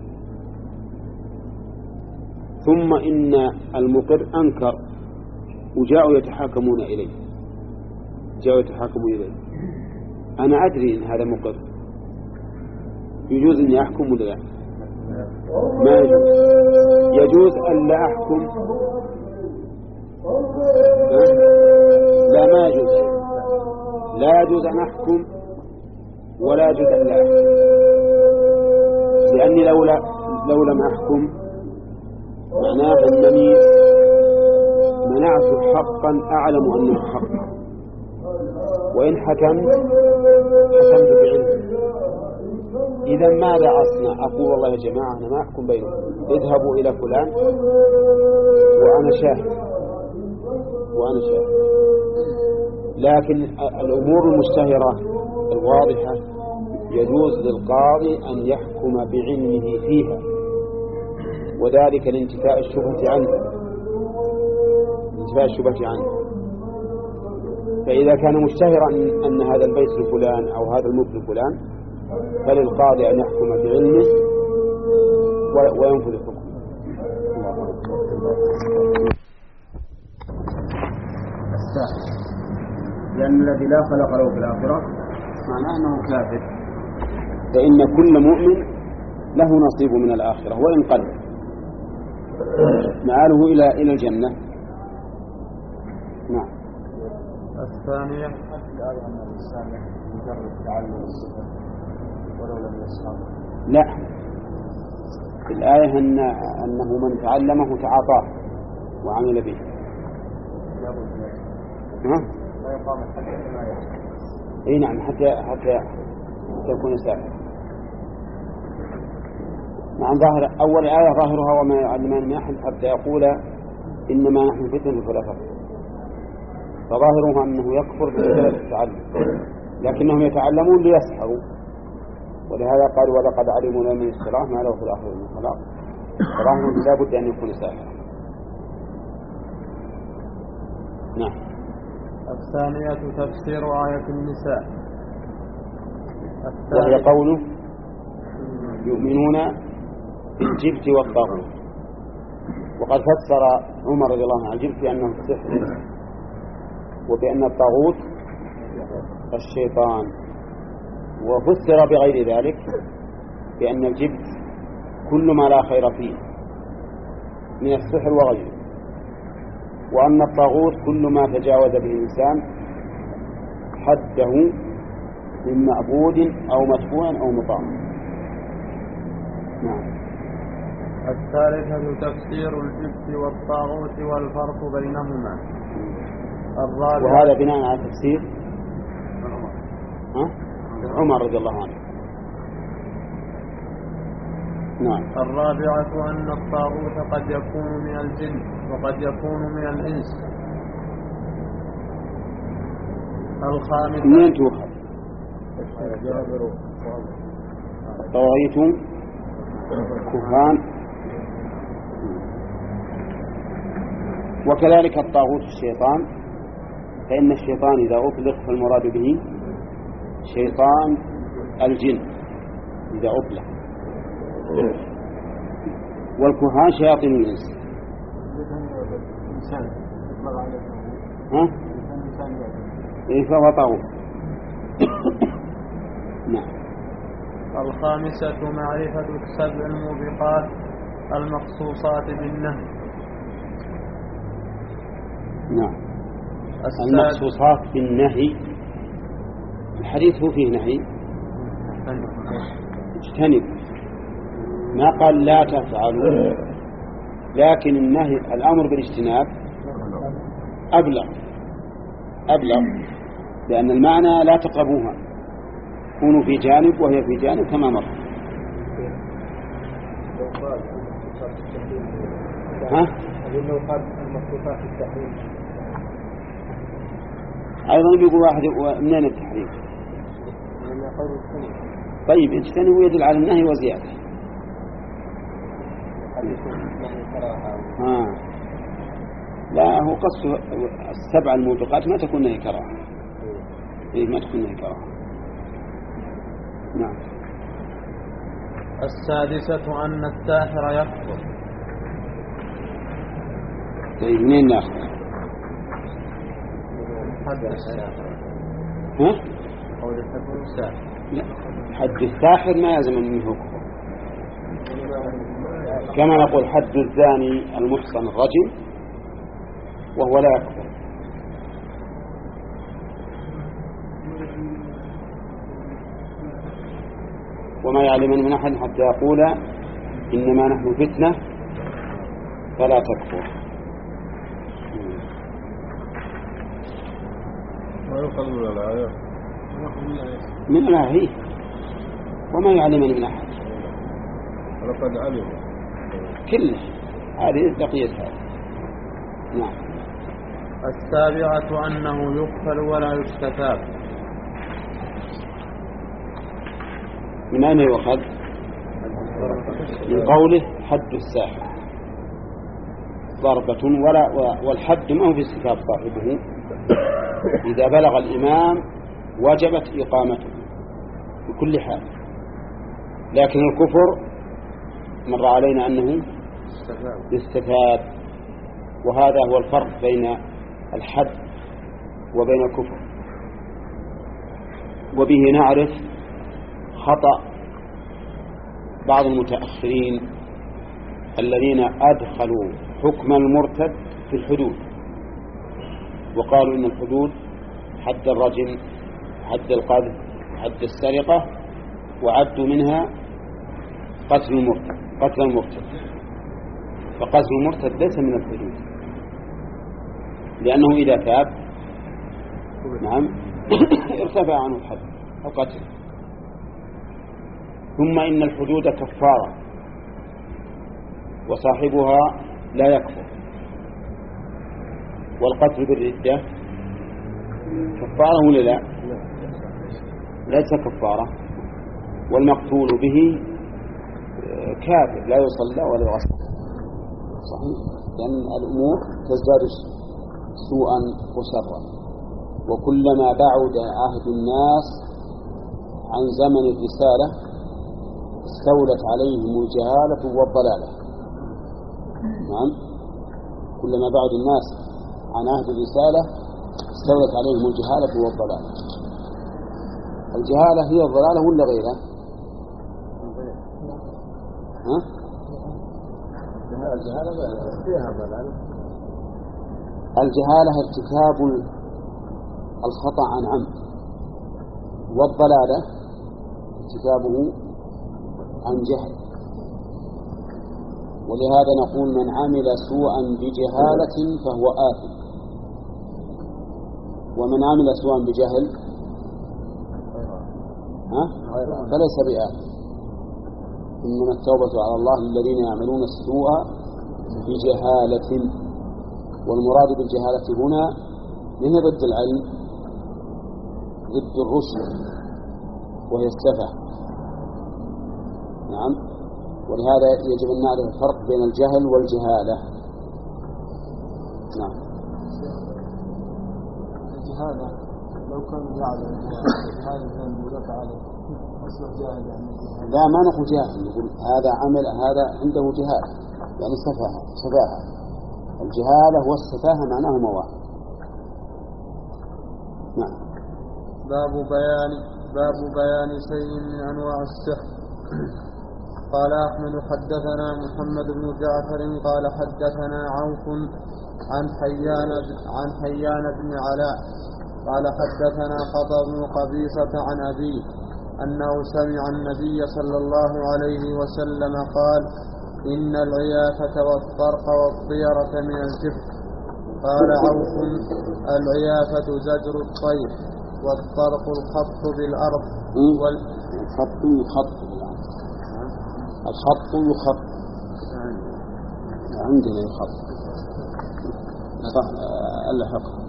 ثم إن المقر أنكر وجاءوا يتحاكمون إليه جاءوا يتحاكمون إليه أنا أدري إن هذا مقر، يجوز أن يحكم ولا لا؟ ما يجوز. يجوز أن لا أحكم؟ لا، ما يجوز. لا يجوز أن أحكم ولا يجوز أن لا أحكم، لأني لولا لو لم أحكم معناه أنني منعت حقا أعلم أنه حق، وإن حكمت حكمت بعلم. إذا ماذا أصنع؟ أقول والله يا جماعة أنا ما أحكم بينكم، اذهبوا إلى فلان وأنا شاهد وأنا شاهد. لكن الأمور المشتهرة الواضحة يجوز للقاضي أن يحكم بعلمه فيها، وذلك لانتفاء الشبهة عنه انتفاء الشبهة عنه. فإذا كان مشتهرا أن هذا البيت لفلان أو هذا الملك لفلان فللقاضي أن يحكم بعلمه وينفذ الحكم. لأن الذي لا خلق له في الآخرة معناه أنه كافر، فإن كل مؤمن له نصيب من الآخرة وإن قل مآله إلى إلى الجنة. نعم. الثانية الآية أن الإنسان مجرد تعلم الصفة ولو لم يسمع. لا، الآية أن أنه من تعلمه تعاطاه وعمل به. لا بد ها؟ لا لا يقام الحد كما يحصل. اي نعم، حتى حتى يكون ساحر. مع ظاهر أول آية ظاهرها وما يعلمان من أحد حتى يقول إنما نحن فتنة فلا تكفر، فظاهرها أنه يكفر بسبب التعلم، لكنهم يتعلمون ليسحروا، ولهذا قالوا ولقد علموا من الصلاة ما له في الآخرة من خلاق، فظاهرهم لا بد أن يكون ساحرا. نعم. الثانية تفسير آية النساء، وهي قوله يؤمنون بالجبت والطاغوت. وقد فسر عمر رضي الله عنه الجبت بأنه السحر، وبأن الطاغوت الشيطان، وفسر بغير ذلك بأن الجبت كل ما لا خير فيه من السحر وغيره، وأن الطاغوت كل ما تجاوز به الإنسان حده من معبود أو مدفوع أو مطاع. نعم. الثالثة تفسير الجبت والطاغوت والفرق بينهما. الرابعة، وهذا بناء على تفسير ها؟ عمر رضي الله عنه. نعم. الرابعة أن الطاغوت قد يكون من الجن وقد يكون من الإنس. الخامسة، منين تؤخذ؟ طواغيت كهان، وكذلك الطاغوت الشيطان، فإن الشيطان إذا أطلق فالمراد به شيطان الجن إذا أطلق، والكهان شياطين الإنس. ها؟ إيه فهو طاغوت. نعم. الخامسة معرفة السبع الموبقات المخصوصات بالنهي. نعم. المخصوصات بالنهي، الحديث هو فيه نهي، اجتنب، ما قال لا تفعلوا، لكن النهي الأمر بالاجتناب أبلغ أبلغ لأن المعنى لا تقربوها، كونوا في جانب وهي في جانب كما مر. ها؟ أيضا بيقول واحد منين التحريم؟ طيب اجتنبوا يدل على النهي وزيادة. ها. لا، هو قصد السبع الموبقات ما تكون نهي كراهة. إيه ما تكون نهي كراهة. نعم. السادسة أن الساحر يكفر. طيب منين ناخذ؟ حد الساحر. ها؟ أو الحد الساحر. لا، حد الساحر ما يلزم منه كفر، كما نقول حد الزاني المحصن الرجل وهو لا يكفر. وما يعلمن من أحد حتى يقول إنما نحن فتنة فلا تكفر. ويقل من الآية من الآية وما يعلمن من أحد، ولقد علم كله هذه بقية هذا. نعم. السابعة أنه يقتل ولا يستتاب. من أين يؤخذ؟ من قوله حد الساحر ضربة ولا، والحد ما هو في استتاب صاحبه، إذا بلغ الإمام وجبت إقامته بكل حال، لكن الكفر مر علينا أنه يستتاب، وهذا هو الفرق بين الحد وبين الكفر. وبه نعرف خطأ بعض المتأخرين الذين أدخلوا حكم المرتد في الحدود، وقالوا إن الحدود حد الرجم، حد القذف، حد السرقة، وعدوا منها قتل المرتد قتل المرتد فقتل المرتد ليس من الحدود، لأنه إذا تاب نعم ارتفع عنه الحد القتل. ثم إن الحدود كفارة وصاحبها لا يكفر، والقتل بالردة كفارة ولا لا؟ ليس كفارة، والمقتول به كافر لا يصلى ولا يغسل. صحيح، لأن الأمور تزداد سوءا وشرا، وكلما بعد عهد الناس عن زمن الرسالة استولت عليهم الجهالة والضلالة. نعم، كلما بعد الناس عن عهد الرسالة استولت عليهم الجهالة والضلالة. الجهالة هي الضلالة ولا غيرها؟ ها؟ الجهالة فيها ضلالة. الجهالة ارتكاب الخطأ عن عمد، والضلالة ارتكابه عن جهل. ولهذا نقول من عمل سوءا بجهالة فهو آثم، ومن عمل سوءا بجهل ها؟ فليس بآثم. إنما التوبة على الله للذين يعملون السوء بجهالة، والمراد بالجهالة هنا من ضد العلم، ضد الرشد وهي السفه. نعم، ولهذا يجب أن نعرف الفرق بين الجهل والجهالة. نعم. الجهالة لو كان يعلم هذا الذنب ولك عليه أصبح جاهل يعني. لا، ما نقول جاهل، نقول هذا عمل هذا عنده جهالة يعني سفاهة. سفاهة الجهالة والسفاهة معناهما واحد. نعم. باب بيان باب بيان شيء من أنواع السحر. قال أحمد حدثنا محمد بن جعفر قال حدثنا عوف عن حيان عن حيان بن علاء قال حدثنا خطر بن قبيصة عن أبيه أنه سمع النبي صلى الله عليه وسلم قال إن العيافة والطرق والطيرة من الجبت. قال عوف العيافة زجر الطير، والطرق الخط بالأرض والخط يخط الخط يخط عندنا يخط صح. اللحق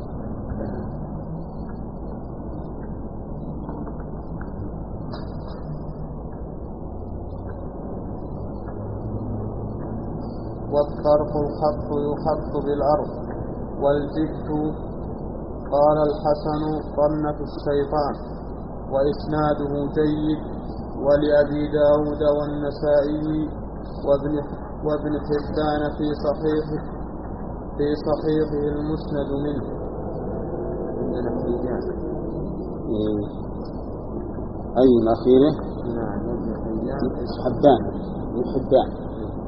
والطرق الخط يخط بالأرض والجبت. قال الحسن طنة الشيطان، وإسناده جيد، ولأبي داود والنسائي وابن, وابن حبان في صحيحه في صحيحه المسند منه. أي الأخيرة؟ نعم، ابن حبان. ابن حبان.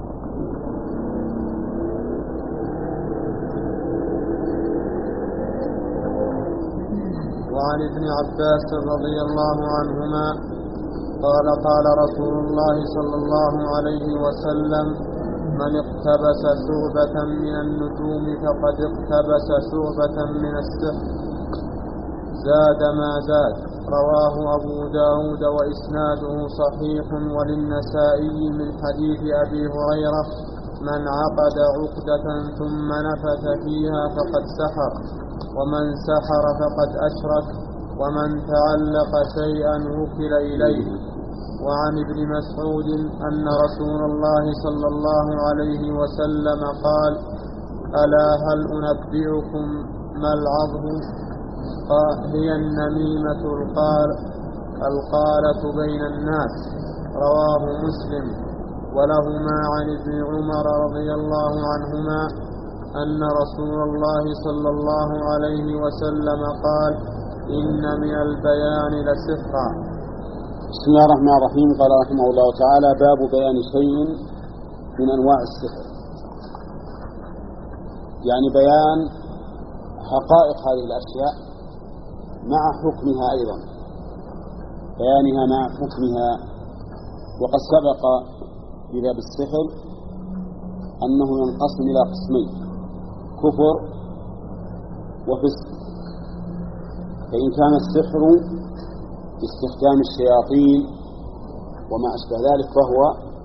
وعن ابن عباس رضي الله عنهما قال قال رسول الله صلى الله عليه وسلم من اقتبس شعبة من النجوم فقد اقتبس شعبة من السحر زاد ما زاد. رواه أبو داود وإسناده صحيح. وللنسائي من حديث أبي هريرة من عقد عقدة ثم نفث فيها فقد سحر، ومن سحر فقد أشرك، ومن تعلق شيئا وكل إليه. وعن ابن مسعود أن رسول الله صلى الله عليه وسلم قال ألا هل أنبئكم ما العظم؟ قال هي النميمة القالة بين الناس. رواه مسلم. ولهما عن ابن عمر رضي الله عنهما أن رسول الله صلى الله عليه وسلم قال إن من البيان لسحرا. بسم الله الرحمن الرحيم. قال رحمه الله تعالى باب بيان شيء من أنواع السحر، يعني بيان حقائق هذه الأشياء مع حكمها، أيضا بيانها مع حكمها. وقد سبق في باب السحر أنه ينقسم إلى قسمين: كفر وفسق. فإن كان السحر باستخدام الشياطين وما أشبه ذلك فهو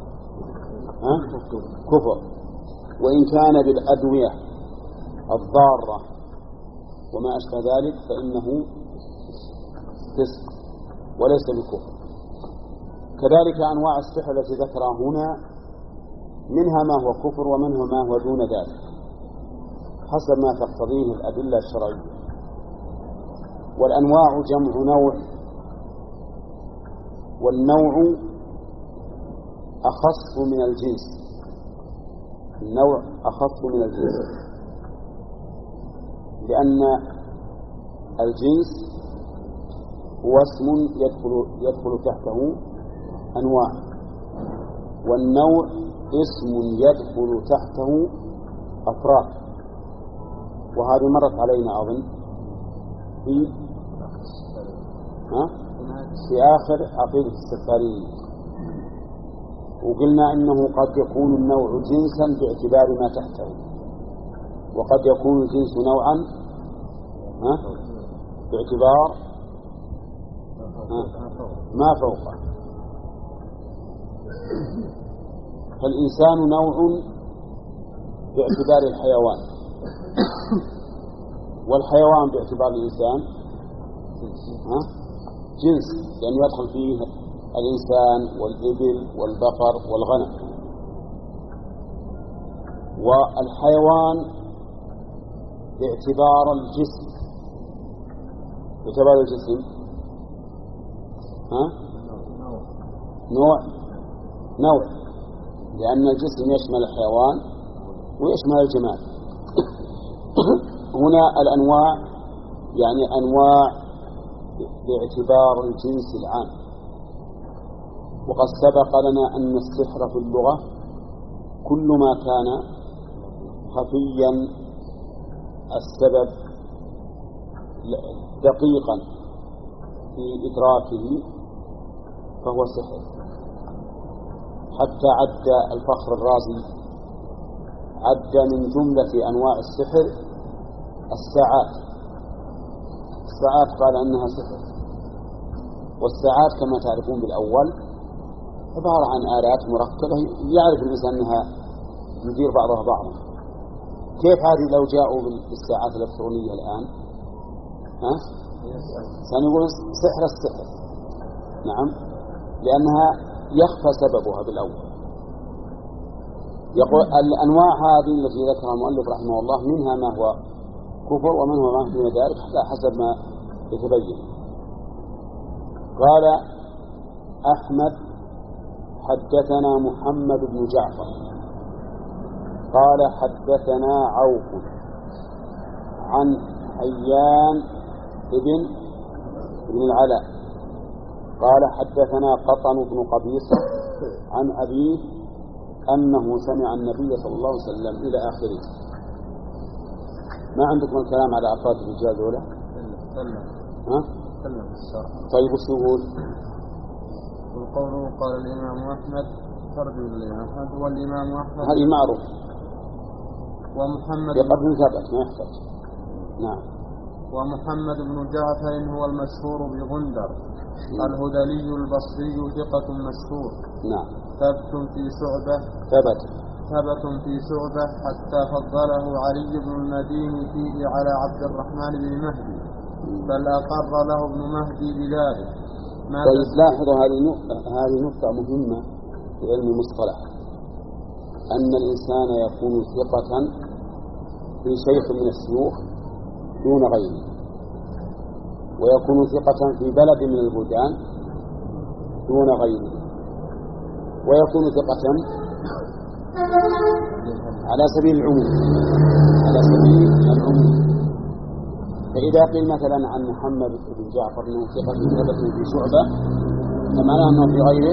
كفر، وإن كان بالأدوية الضارة وما أشبه ذلك فإنه فسق وليس بالكفر. كذلك أنواع السحر التي ذكرها هنا منها ما هو كفر ومنها ما هو دون ذلك حسب ما تقتضيه الأدلة الشرعية. والأنواع جمع نوع، والنوع أخص من الجنس، النوع أخص من الجنس، لأن الجنس هو اسم يدخل, يدخل تحته أنواع، والنوع اسم يدخل تحته أفراد. وهذه مرت علينا أظن في ها؟ في آخر عقيدة السفاريين، وقلنا إنه قد يكون النوع جنسا باعتبار ما تحته، وقد يكون الجنس نوعا ها؟ باعتبار ها؟ ما فوقه. فالإنسان نوع باعتبار الحيوان، والحيوان باعتبار الإنسان ها؟ جنس، لأن يعني يدخل فيه الإنسان والإبل والبقر والغنم. والحيوان باعتبار الجسم، باعتبار الجسم ها؟ نوع نوع لأن الجسم يشمل الحيوان ويشمل الجماد. هنا الأنواع يعني أنواع باعتبار الجنس العام. وقد سبق لنا أن السحر في اللغة كل ما كان خفيا السبب دقيقا في إدراكه فهو سحر. حتى عد الفخر الرازي عد من جملة أنواع السحر الساعات. الساعات قال أنها سحر، والساعات كما تعرفون بالأول عبارة عن آلات مركبة يعرف الإنسان أنها يدير بعضها بعضا. كيف هذه لو جاءوا بالساعات الإلكترونية الآن ها؟ سنقول سحر السحر. نعم، لأنها يخفى سببها بالأول. يقول الأنواع هذه التي ذكرها المؤلف رحمه الله منها ما هو كفر ومنها ما هو دون ذلك حسب ما يتبين. قال أحمد حدثنا محمد بن جعفر قال حدثنا عوف عن حيان ابن ابن العلاء قال حدثنا قطن بن قبيصة عن أبيه أنه سمع النبي صلى الله عليه وسلم إلى آخره. ما عندكم الكلام على أفراد الرجال دولة؟ ها؟ طيب وش يقول؟ وقوله قال الإمام أحمد ترجو الإمام أحمد والإمام أحمد هذه معروف ومحمد بقدر ثبت ما يحتاج. نعم. ومحمد بن جعفر هو المشهور بغندر الهذلي البصري ثقة مشهور. نعم. ثبت في شعبة ثبت ثبت في شعبة حتى فضله علي بن المديني فيه على عبد الرحمن بن مهدي، بل أقر له ابن مهدي بذلك. طيب لاحظوا هذه هذه نقطة مهمة في علم المصطلح، أن الإنسان يكون ثقة في شيخ من الشيوخ دون غيره، ويكون ثقة في بلد من البلدان دون غيره، ويكون ثقة على سبيل العموم على سبيل العموم. فإذا قيل مثلا عن محمد بن جعفر أنه ثقة ثبت في شعبة فمعناه أنه في غيره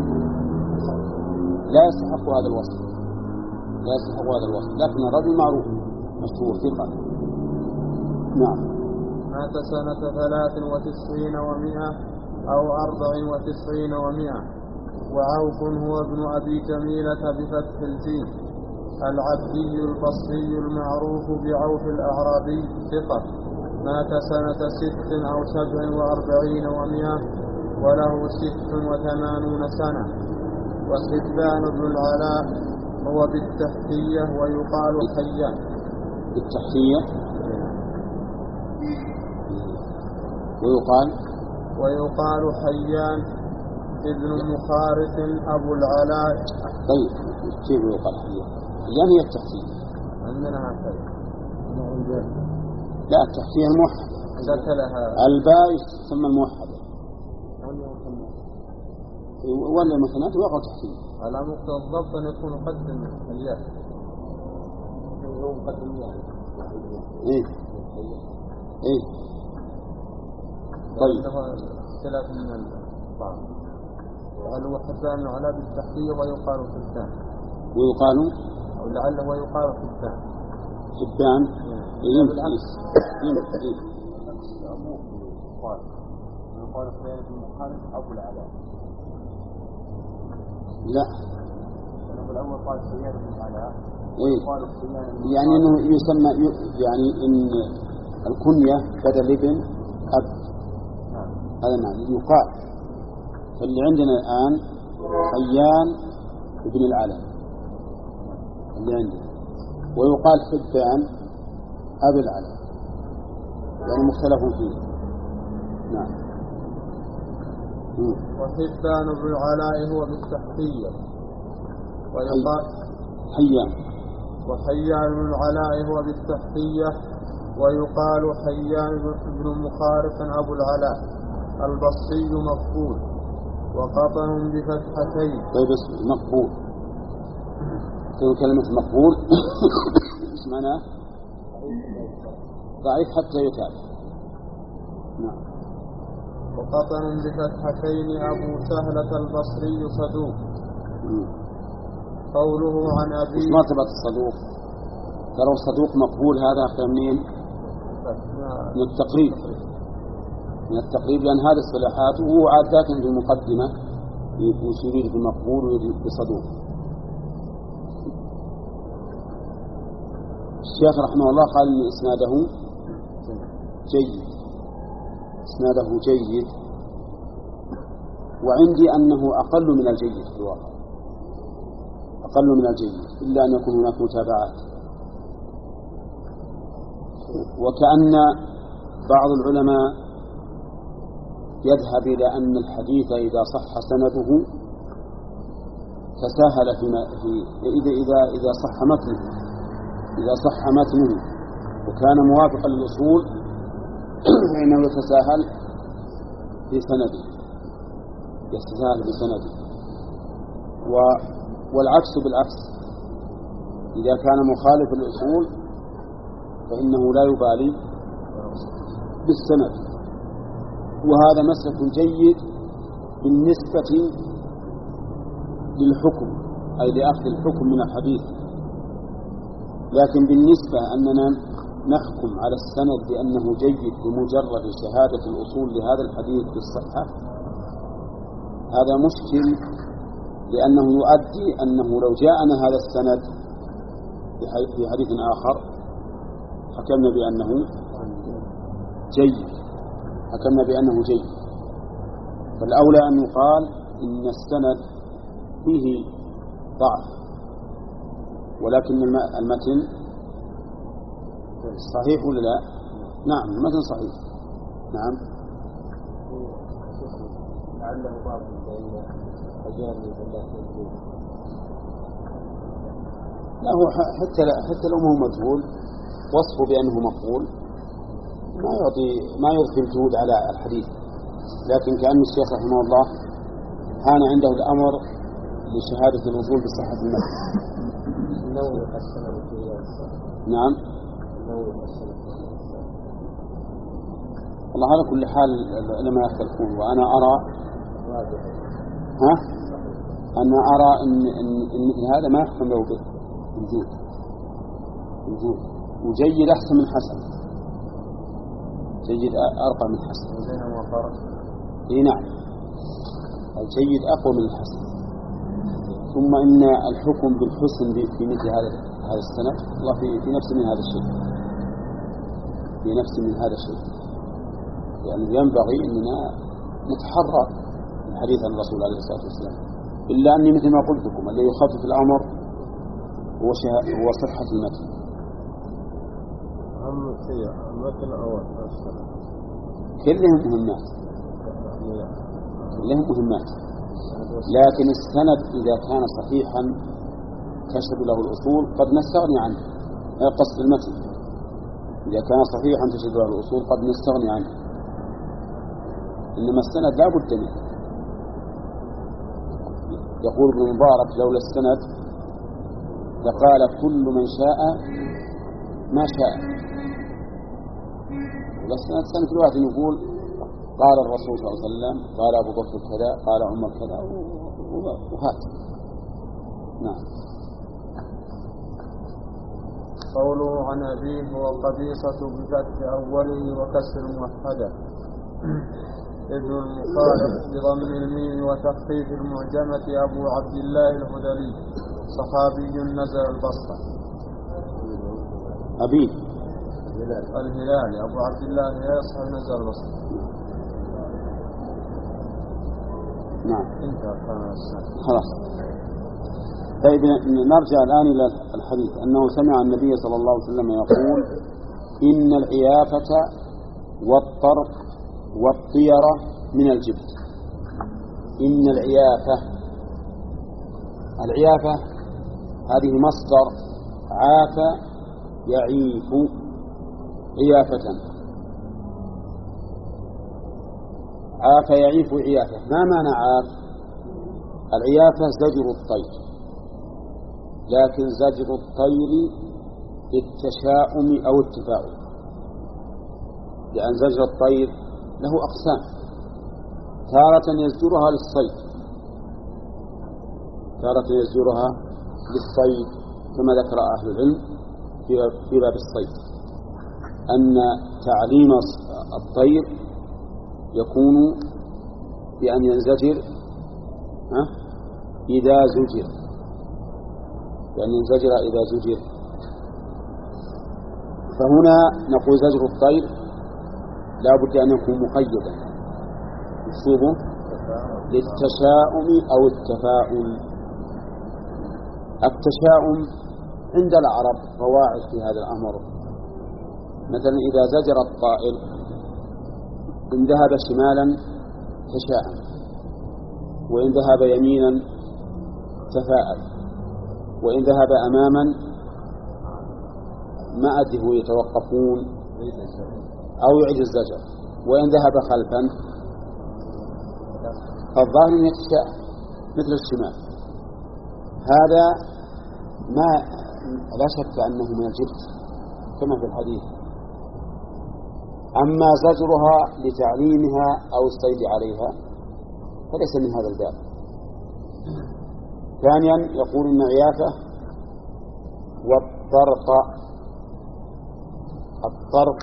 لا يستحق هذا الوصف لا يستحق هذا الوصف لكن الرجل معروف مشهور ثقة. نعم. مات سنة ثلاث وتسعين ومئة أو أربع وتسعين ومئة. وعوف هو ابن أبي جميلة بفتح الجيم العبدي البصري المعروف بعوف الأعرابي ثقة مات سنة ست أو سبع وأربعين ومئة وله ست وثمانون سنة. وحبان بن العلاء هو بالتحتية ويقال حيان. بالتحتية ويقال ويقال حيان ابن مخارق أبو العلاء. طيب كيف يقال حيان؟ حيان هي التحتية عندنا هكذا. لا التحتية الموحدة. شكلها الباء تسمى الموحدة ولا المثنات ويقع تحتية. على مقتضى الضبط أن يكون قدم الياء. هو مقدم الياء. إيه إيه طيب. اختلاف من البعض. هل هو حبان على بالتحتية ويقال حبان ويقال أو لعله ويقال حبان حبان بالعكس يمكن قال ويقال حيان بن مخارق أبو العلاء. لا الأول قال حيان بن العلاء. إيه يعني إنه يسمى يعني إن الكنية بدل ابن أب. هذا معنى يقال. فاللي عندنا الآن حيان ابن العلاء اللي عندنا ويقال حبان أبي العلاء يعني مختلف فيه. نعم. وحبان بن العلاء هو بالتحتية ويقال حيان. وحيان بن العلاء هو بالتحتية ويقال حيان بن مخارق أبو العلاء البصري مقبول وقطن بفتحتين. طيب اسم مقبول كلمة مقبول ايش معناه؟ ضعيف حتى يتابع. نعم. وقطن بفتحتين أبو سهلة البصري صدوق. قوله عن أبي ايش مرتبة الصدوق؟ ترى الصدوق مقبول هذا منين؟ من التقريب من التقريب لأن هذه الصلاحات وهو عاد ذاك في المقدمة يريد بمقبول ويريد بصدوق. الشيخ رحمه الله قال إن إسناده جيد إسناده جيد وعندي أنه أقل من الجيد في الواقع أقل من الجيد إلا أن يكون هناك متابعات. وكأن بعض العلماء يذهب إلى أن الحديث إذا صح سنده تساهل في إذا إذا إذا صح متنه إذا صح متنه وكان موافقا للأصول فإنه يتساهل في سنده يتساهل في سنده و والعكس بالعكس إذا كان مخالف للأصول فإنه لا يبالي بالسند. وهذا مسلك جيد بالنسبة للحكم أي لأخذ الحكم من الحديث. لكن بالنسبة أننا نحكم على السند بأنه جيد بمجرد شهادة الأصول لهذا الحديث بالصحة هذا مشكل لأنه يؤدي أنه لو جاءنا هذا السند في حديث آخر حكمنا بأنه جيد حكمنا بأنه جيد. فالأولى أن يقال إن السند فيه ضعف ولكن المتن صحيح ولا لا؟ نعم المتن صحيح. نعم. لعله بعض بين أجانب الله لا هو حتى حتى لو هو مجهول وصفه بأنه مقبول ما يعطي ما يضفي الجهود على الحديث. لكن كأن الشيخ رحمه الله كان عنده الأمر لشهادة الوصول بصحة المتن. نعم. والله على كل حال العلماء يختلفون وأنا أرى ها أنا أرى إن إن, إن مثل هذا ما يحكم له بالوجود وجود وجيد أحسن من حسن. جيد أرقى من حسن. إيه نعم الجيد أقوى من الحسن. ثم إن الحكم بالحسن في مثل هذا هذا السنة الله في في نفس من هذا الشيء. بنفس من هذا الشيء، لأنه يعني ينبغي أننا نتحرى الحديث عن الرسول عليه الصلاة والسلام، إلا أني مثل ما قلت لكم الذي يخفف الأمر هو, هو صحة المتن. أهم شيء المتن أول كلهم مهمات كلهم مهمات لكن السند إذا كان صحيحا تشهد له الأصول قد نستغني عنه. قصد المتن إذا كان صحيحا تشهد له الأصول قد نستغني عنه، إنما السند لا بد منه. يقول ابن مبارك لولا السند لقال كل من شاء ما شاء. والسند سند الواحد يقول قال الرسول صلى الله عليه وسلم، قال أبو بكر كذا، قال عمر كذا، وهكذا. نعم. قوله عن أبيه وقبيصة بفتح أوله وكسر موحدة. ابن المخالف بضم الميم وتخفيف المعجمة أبو عبد الله الهذلي، صحابي نزل البصرة. أبيه الهلالي أبو عبد الله الهلالي نزل البصرة. نعم. انتهى خلاص. طيب نرجع الآن إلى الحديث أنه سمع النبي صلى الله عليه وسلم يقول إن العيافة والطرق والطيرة من الجبت. إن العيافة العيافة هذه مصدر عاف يعيف عيافة. عاف يعيف عيافة. ما معنى عاف؟ العيافة زجر الطير، لكن زجر الطير للتشاؤم أو التفاؤل، لأن زجر الطير له أقسام، تارة يزجرها للصيد، تارة يزجرها للصيد كما ذكر أهل العلم في باب الصيد أن تعليم الطير يكون بأن ينزجر إذا زجر، بأن ينزجر إذا زجر. فهنا نقول زجر الطير لا بد أن يكون مقيدا مصوبه للتشاؤم أو التفاؤل. التشاؤم عند العرب فواعد في هذا الأمر، مثلا إذا زجر الطائر إن ذهب شمالا تشاءم، وإن ذهب يمينا تفاءل، وإن ذهب أماما ما أده يتوقفون أو يعيد الزجر، وإن ذهب خلفا فالظاهر يتشاءم مثل الشمال. هذا ما لا شك أنه من الجبت كما في الحديث. أما زجرها لتعليمها أو الصيد عليها فليس من هذا الباب. ثانيا يقول إن عيافة والطرق، الطرق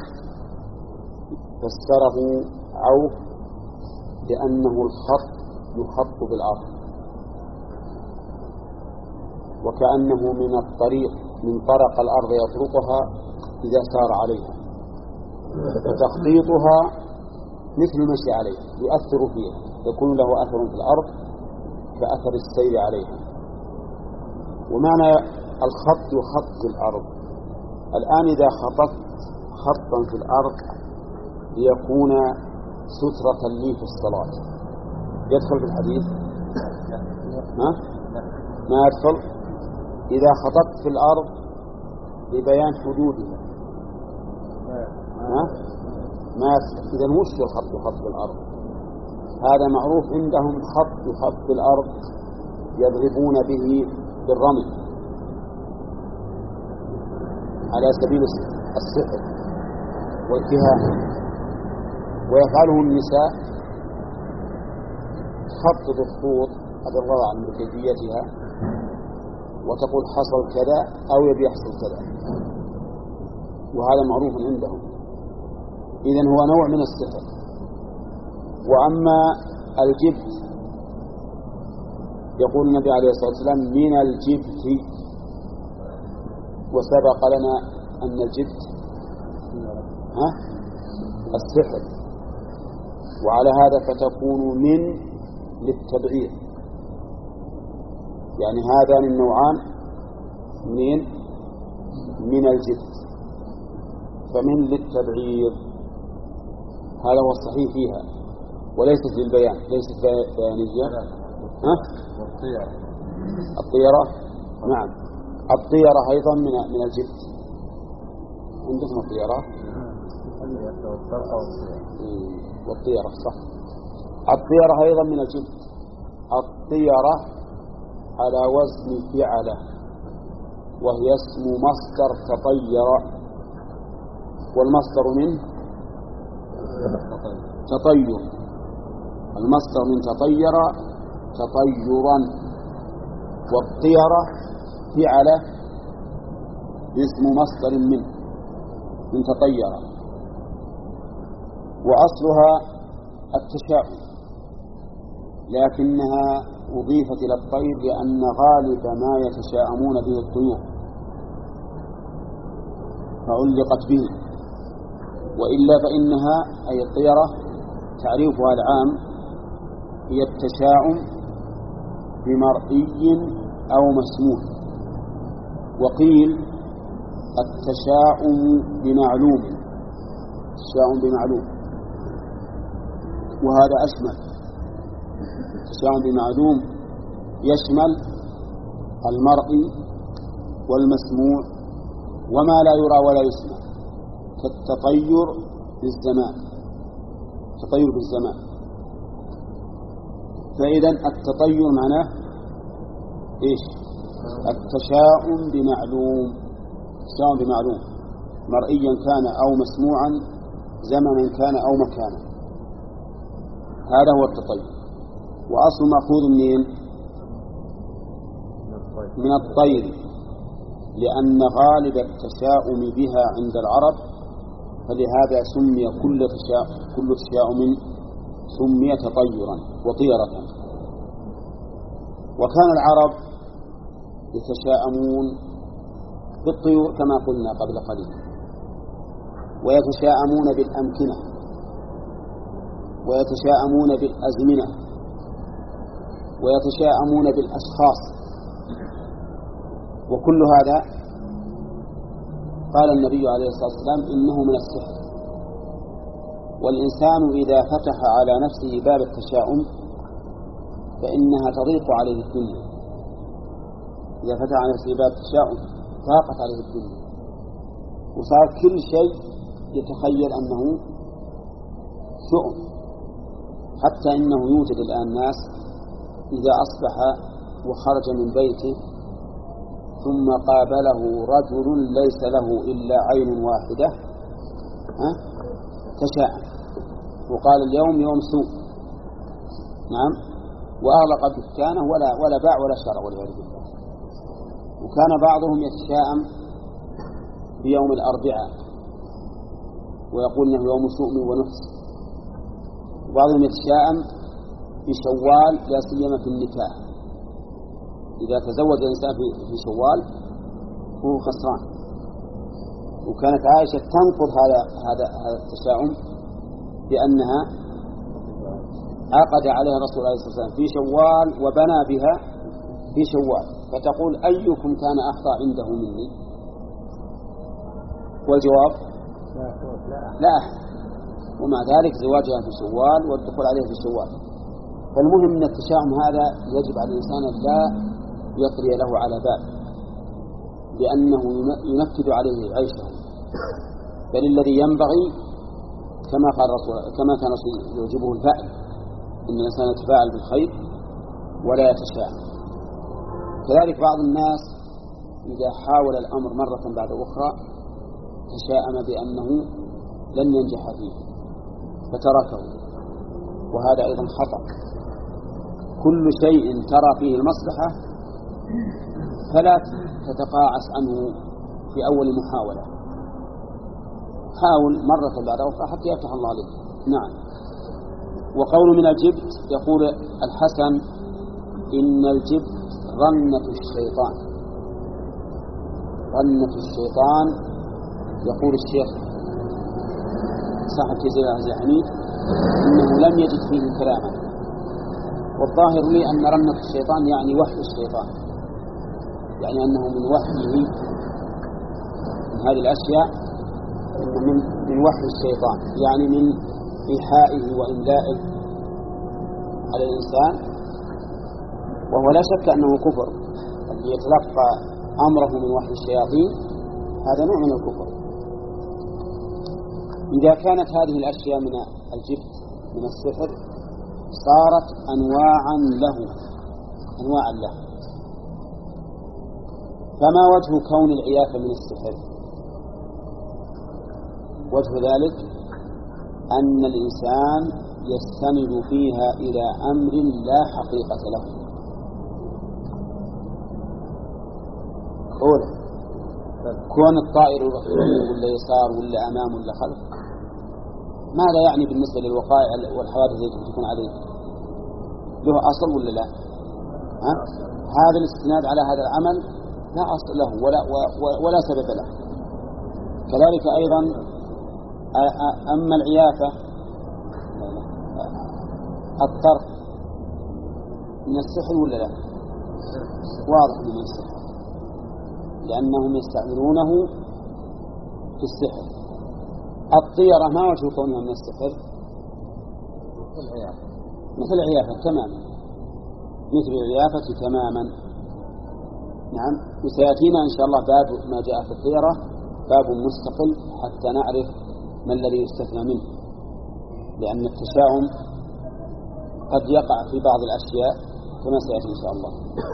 فسره عوف لأنه الخط يخط بالأرض، وكأنه من الطريق من طرق الأرض يطرقها إذا سار عليها، وتخطيطها مثل المشي عليها يؤثر فيها، يكون له أثر في الأرض كأثر السير عليها. ومعنى الخط يخط في الأرض، الآن إذا خططت خطا في الأرض ليكون سترة لي في الصلاة يدخل في الحديث؟ ها؟ ما يدخل. إذا خططت في الأرض لبيان حدودها ها؟ ما يدخل. إذا وش الخط يخط في الأرض؟ هذا معروف عندهم، خط يخط في الأرض يضربون به بالرمل على سبيل السحر والكهانة، ويفعله النساء تخطط الخطوط هذا الرضا عن كيفيتها وتقول حصل كذا أو يبي يحصل كذا، وهذا معروف عندهم. إذن هو نوع من السحر. وأما الجبت يقول النبي عليه الصلاة والسلام من الجبت، وسبق لنا أن الجبت ها؟ السحر. وعلى هذا فتكون من للتبعير، يعني هذان النوعان من من الجبت، فمن للتبعير هذا هو الصحيح فيها، وليست للبيان، ليست بيانية. ها؟ الطيرة. الطيرة نعم، الطيرة أيضا من من الجبت. عندكم الطيرة والطيرة صح. الطيرة أيضا من الجبت. الطيرة على وزن فعلة، وهي اسم مصدر تطير، والمصدر منه تطير، المصدر من تطير تطيرا، والطيرة فعلة اسم مصدر منه من تطير، وأصلها التشاؤم، لكنها أضيفت إلى الطير لأن غالب ما يتشاءمون به الطيور فعلقت به، وإلا فإنها أي الطيرة تعريفها العام هي التشاؤم بمرئي أو مسموع، وقيل التشاؤم بمعلوم، التشاؤم بمعلوم، وهذا أشمل. التشاؤم بمعلوم يشمل المرئي والمسموع وما لا يرى ولا يسمع، كالتطير بالزمان، التطير بالزمان. فإذا التطير معناه إيش؟ التشاؤم بمعلوم، التشاؤم بمعلوم مرئيا كان أو مسموعا، زمنا كان أو مكانا، هذا هو التطير. وأصل مأخوذ منين؟ من الطير، لأن غالب التشاؤم بها عند العرب، فلهذا سمي كل تشاؤم كل تشاؤم سمي تطيرا وطيرة. وكان العرب يتشاءمون بالطيور كما قلنا قبل قليل، ويتشاءمون بالأمكنة، ويتشاءمون بالأزمنة، ويتشاءمون بالأشخاص، وكل هذا قال النبي عليه الصلاة والسلام إنه من السحر. والإنسان إذا فتح على نفسه باب التشاؤم فإنها تضيق عليه الدنيا، إذا فتح على نفسه باب التشاؤم ضاقت عليه الدنيا، وصار كل شيء يتخيل أنه شؤم. حتى إنه يوجد الآن ناس إذا أصبح وخرج من بيته ثم قابله رجل ليس له إلا عين واحدة تشاءم وقال اليوم يوم سوء، نعم، وأغلق دكانه ولا ولا باع ولا شرى والعياذ بالله. وكان بعضهم يتشاءم بيوم الأربعاء ويقول إنه يوم سوء ونحس، وبعضهم يتشاءم بشوال لا سيما في النكاح، إذا تزوج الإنسان في شوال هو خسران. وكانت عائشة تنقض هذا هذا هذا التشاؤم بأنها عقد عليها رسول الله صلى الله عليه وسلم في شوال وبنى بها في شوال، فتقول أيكم كان أخطأ عنده مني؟ والجواب لا أحد، ومع ذلك زواجها في شوال والدخول عليها في شوال. فالمهم أن التشاؤم هذا يجب على الإنسان أن لا يطري له على بال، لأنه ينكد عليه عيشه، بل الذي ينبغي كما قال رسول كما كان يعجبه الفعل، إن الإنسان يتفاعل بالخير ولا يتشاءم. كذلك بعض الناس إذا حاول الأمر مرة بعد أخرى تشاءم بأنه لن ينجح فيه فتركه، وهذا أيضا خطأ. كل شيء ترى فيه المصلحة فلا تتقاعس عنه في أول محاولة، حاول مرة بعد أخرى حتى يفتح الله عليك. نعم. وقول من الجبت يقول الحسن إن الجبت رنة الشيطان، رنة الشيطان. يقول الشيخ صاحب تيسير العزيز الحميد أنه لم يجد فيه كلاما، والظاهر لي أن رمة الشيطان يعني وحي الشيطان، يعني أنه من وحيه من هذه الأشياء من, من وحي الشيطان، يعني من إيحائه وإملائه على الإنسان، وهو لا شك أنه كفر. الذي يتلقى أمره من وحي الشياطين هذا نوع من الكفر. إذا كانت هذه الأشياء من الجبت من السحر صارت أنواعا له أنواعا له فما وجه كون العيافة من السحر؟ وجه ذلك أن الإنسان يستند فيها إلى أمر لا حقيقة له. أولا كون الطائر يمين ولا يسار ولا أمام ولا خلف ماذا يعني بالنسبة للوقائع والحوادث التي تكون عليه؟ له أصل ولا لا؟ ها؟ هذا الاستناد على هذا العمل لا أصل له ولا, ولا سبب له. كذلك أيضا أما العيافة الطرف من السحر ولا لا؟ واضح من السحر، لأنهم يستعملونه في السحر. الطيرة ما وجه كونها من السحر؟ مثل العيافة تماما، مثل العيافة تماما. نعم، وسيأتينا إن شاء الله باب ما جاء في الطيرة، باب مستقل حتى نعرف ما الذي يستثنى منه، لأن التشاؤم قد يقع في بعض الأشياء كما سيأتي إن شاء الله.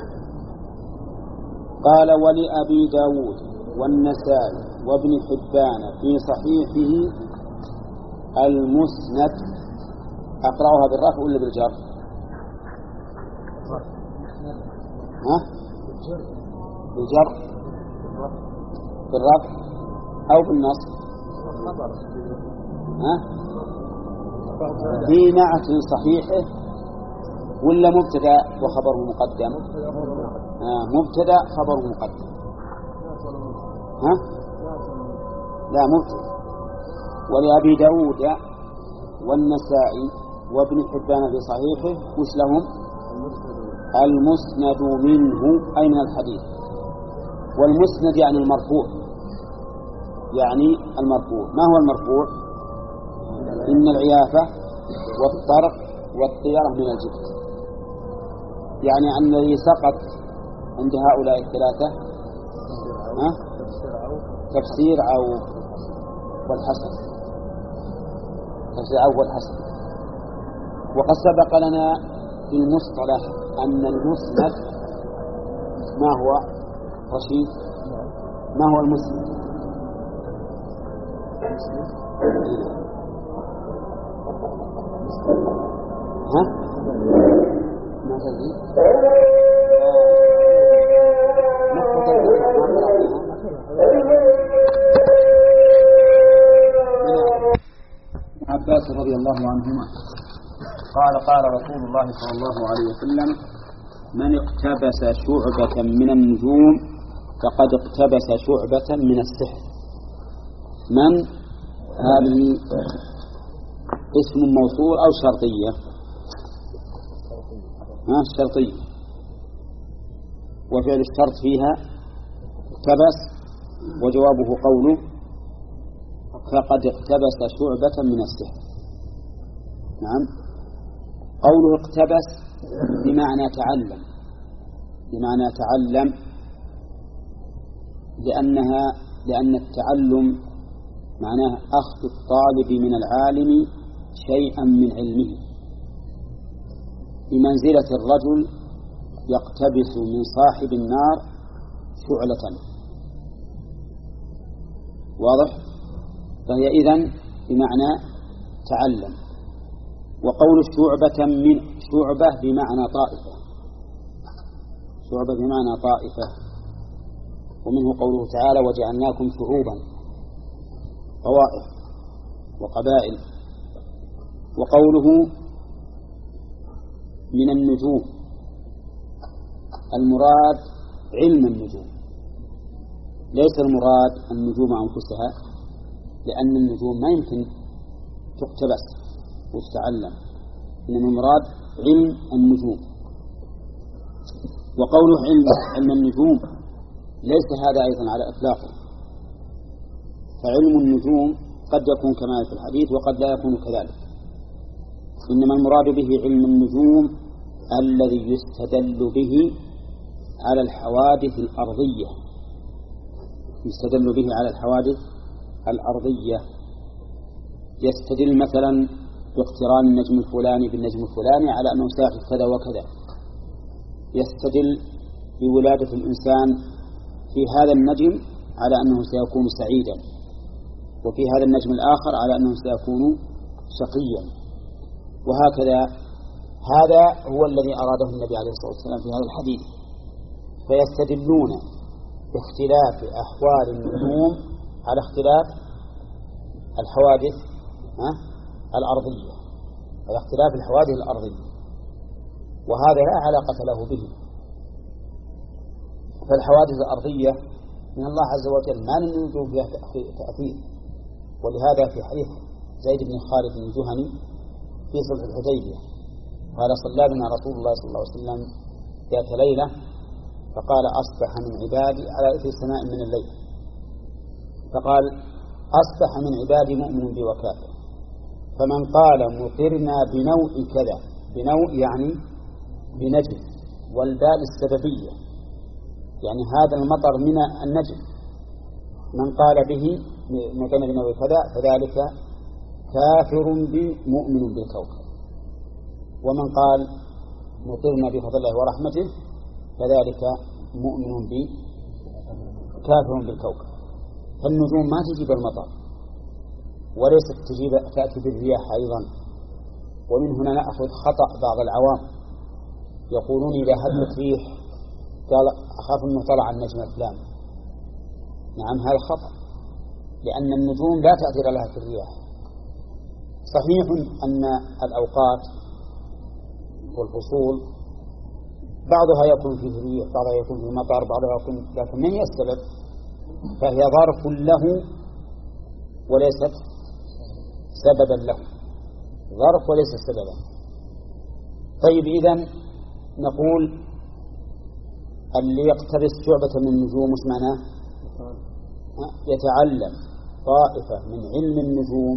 قال: ولأبي داود والنسائي وابن حبان في صحيحه المسند. أقرأها بالرفع ولا بالجر؟ ها؟ بالجر بالرفع أو بالنصب؟ ها؟ في نعت صحيحه ولا مبتدأ وخبره مقدم؟ آه مبتدأ خبره مقدم. ها؟ لا مبتدأ. ولأبي داود والنسائي وابن حبان في صحيحه وش لهم؟ المسند منه أي من الحديث. والمسند يعني المرفوع، يعني المرفوع. ما هو المرفوع؟ إن العيافة والطرق والطيرة من الجبت، يعني أن الذي سقط عند هؤلاء الثلاثة ها؟ تفسير أو والحسن، تفسير أو والحسن. وقد سبق لنا في المصطلح أن المسند ما هو رشيد؟ ما هو المسند؟ ها؟ ما تدري؟ عباس رضي الله عنهما قال: قال رسول الله صلى الله عليه وسلم: من اقتبس شعبة من النجوم فقد اقتبس شعبة من السحر. من هذه اسم موصول أو شرطية؟ ها الشرطية، وفعل الشرط فيها اقتبس، وجوابه قوله فقد اقتبس شعبة من السحر. نعم، قوله اقتبس بمعنى تعلم، بمعنى تعلم لأنها لأن التعلم معناه أخذ الطالب من العالم شيئا من علمه، بمنزلة الرجل يقتبس من صاحب النار شعلة. واضح؟ فهي إذن بمعنى تعلم. وقول شعبة من شعبة بمعنى طائفة، شعبة بمعنى طائفة. ومنه قوله تعالى: وجعلناكم شعوبا طوائف وقبائل. وقوله من النجوم المراد علم النجوم، ليس المراد النجوم أنفسها، لأن النجوم ما يمكن تقتبس وتتعلم، إنما المراد علم النجوم. وقوله علم, علم النجوم ليس هذا أيضا على إطلاقه، فعلم النجوم قد يكون كما في الحديث وقد لا يكون كذلك، إنما المراد به علم النجوم الذي يستدل به على الحوادث الأرضية، يستدل به على الحوادث الأرضية. يستدل مثلا باقتران النجم الفلاني بالنجم الفلاني على أنه سيحدث كذا وكذا، يستدل بولادة الإنسان في هذا النجم على أنه سيكون سعيدا، وفي هذا النجم الآخر على أنه سيكون شقيا، وهكذا. هذا هو الذي أراده النبي عليه الصلاة والسلام في هذا الحديث. فيستدلون باختلاف أحوال النجوم على اختلاف الحوادث الأرضية، على اختلاف الحوادث الأرضية، وهذا لا علاقة له به. فالحوادث الأرضية من الله عز وجل ما ننجو فيها تأثير، ولهذا في حديث زيد بن خالد الجهني في صلح الحديبية قال: صلى بنا رسول الله صلى الله عليه وسلم ذات ليلة فقال: أصبح من عبادي على إثر سماء من الليل، فقال: أصبح من عبادي مؤمن بي وكافر، فمن قال مطرنا بنوء كذا، بنوء يعني بنجم، والباء السببية يعني هذا المطر من النجم، من قال به مطرنا بنوء كذا فذلك كافر بي مؤمن بالكوكب، ومن قال مطرنا بفضل الله ورحمته فذلك مؤمن بي كافر بالكوكب. فالنجوم ما تجيب المطر، وليست تجيب تأتي بالرياح أيضا. ومن هنا نأخذ خطأ بعض العوام يقولون إذا هبت ريح قال أخاف أنه طلع النجم الفلاني. نعم، هذا خطأ، لأن النجوم لا تأثير لها في الرياح. صحيح أن الأوقات والفصول بعضها يكون فيه ريح، بعضها يكون فيه مطر، بعضها يكون، لكن من هي السبب؟ فهي ظرف له وليست سببا له، ظرف وليس سببا. طيب، إذن نقول اللي يقتبس شعبة من النجوم مش معناه يتعلم طائفة من علم النجوم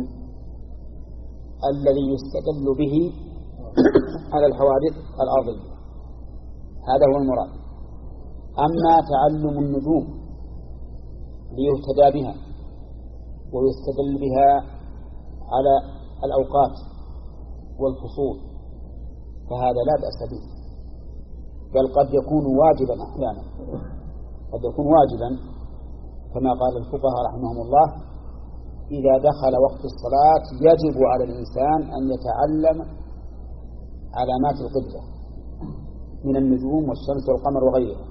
الذي يستدل به على الحوادث الأرضية، هذا هو المراد. أما تعلم النجوم ليهتدى بها ويستدل بها على الأوقات والفصول فهذا لا بأس به، بل قد يكون واجبا أحيانا، قد يكون واجبا كما قال الفقهاء رحمهم الله: إذا دخل وقت الصلاة يجب على الإنسان أن يتعلم علامات القبلة من النجوم والشمس والقمر وغيرها.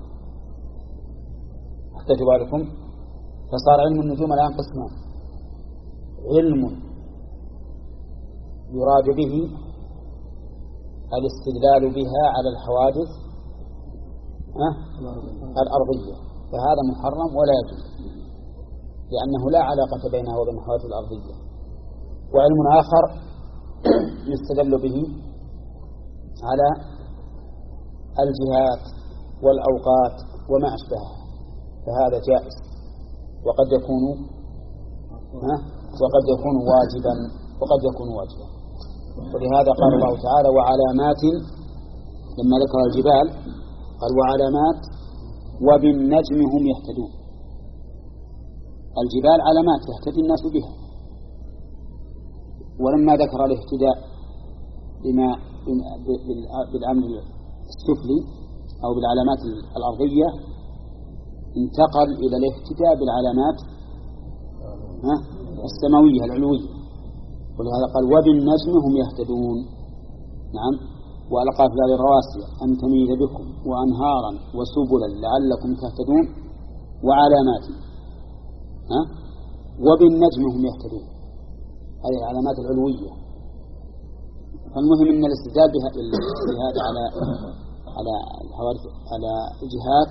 احتجوا بالكم، فصار علم النجوم الآن قسمان: علم يراد به الاستدلال بها على الحوادث الأرضية، فهذا محرم ولا يجوز، لأنه لا علاقة بينه وبين الحوادث الأرضية. وعلم آخر يستدل به على الجهات والأوقات وما أشبهها، فهذا جائز، وقد يكون وقد يكون واجبا وقد يكون واجبا. ولهذا قال الله تعالى: وعلامات، لما ذكر الجبال قال: وعلامات وبالنجم هم يهتدون. الجبال علامات يهتدي الناس بها، ولما ذكر الاهتداء بما بالأمر السفلي أو بالعلامات الأرضية انتقل إلى الاهتداء بالعلامات السماوية العلوية، ولهذا قال: وبالنجم هم يهتدون. نعم، وألقى في هذه الرواسي أن تميد بكم وأنهارا وسبلا لعلكم تهتدون وعلامات ها وبالنجم هم يهتدون، هذه العلامات العلوية. فالمهم أن الاستدلال بهذا على على الحوادث على الجهات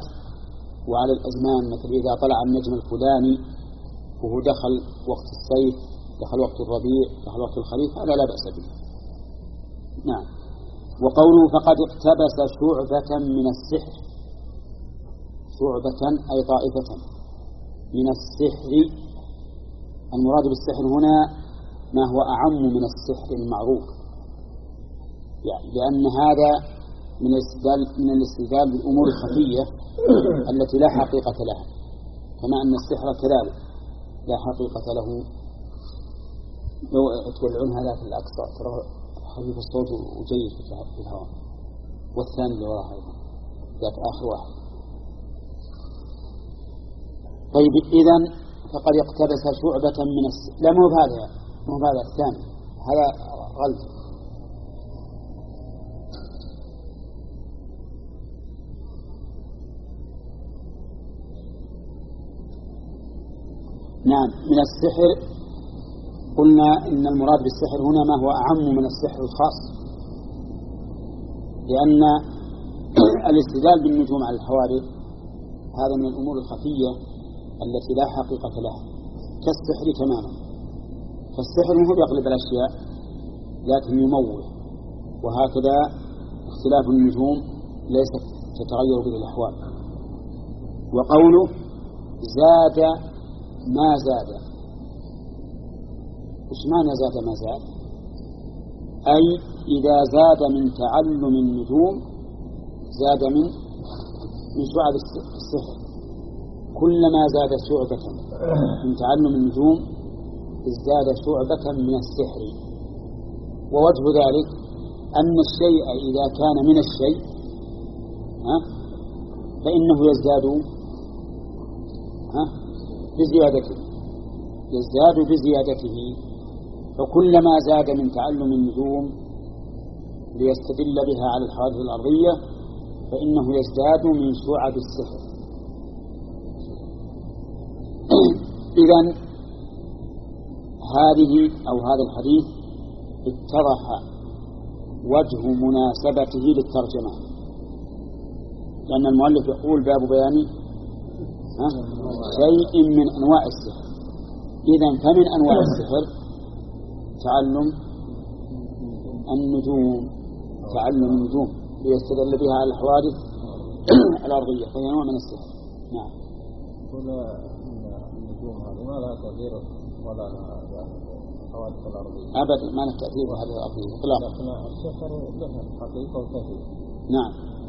وعلى الأزمان، مثل إذا طلع النجم الفلاني وهو دخل وقت الصيف دخل وقت الربيع دخل وقت الخريف هذا لا بأس به. نعم. وقوله فقد اقتبس شعبة من السحر، شعبة أي طائفة من السحر، المراد بالسحر هنا ما هو أعم من السحر المعروف، يعني لأن هذا من الاستدلال من الاستدلال بالأمور الخفية التي لا حقيقة لها، كما أن السحر كذلك لا حقيقة له. لو تولعون هذا في الأقصى ترى خفيف الصوت وجيد في الهواء، والثاني اللي وراء أيضا ذاك آخر واحد. طيب إذن فقد اقتبس شعبة من السحر، لا مو بهذا مو بهذا الثاني، هذا غلط. نعم. من السحر قلنا إن المراد بالسحر هنا ما هو أعم من السحر الخاص، لأن الاستدلال بالنجوم على الحوادث هذا من الأمور الخفية التي لا حقيقة لها كالسحر تماما. فالسحر هو يقلب الأشياء لكن يموه، وهكذا اختلاف النجوم ليست تتغير به الأحوال. وقوله زاد ما زاد، إيش معنى زاد ما زاد؟ أي إذا زاد من تعلم النجوم زاد من من شعب السحر، كلما زاد شعبة من تعلم النجوم ازداد شعبة من السحر. ووجه ذلك أن الشيء إذا كان من الشيء ها فإنه يزداد ها بزيادته، يزداد بزيادته. فكلما زاد من تعلم النجوم ليستدل بها على الحوادث الأرضية فإنه يزداد من شعب السحر. إذن هذه أو هذا الحديث اتضح وجه مناسبته للترجمة، لأن المؤلف يقول باب بيان شيء من أنواع السحر. إذن فمن أنواع السحر تعلم النجوم، تعلم النجوم ليستدل بها على الحوادث الأرضية، فهي نوع من السحر. نعم. هنا النجوم هذه ما لها تأثير ولا لها الحوادث الأرضية أبدا، ما لها تأثير هذه الأرضية إطلاقا. لكن السحر له حقيقة وتأثير. نعم.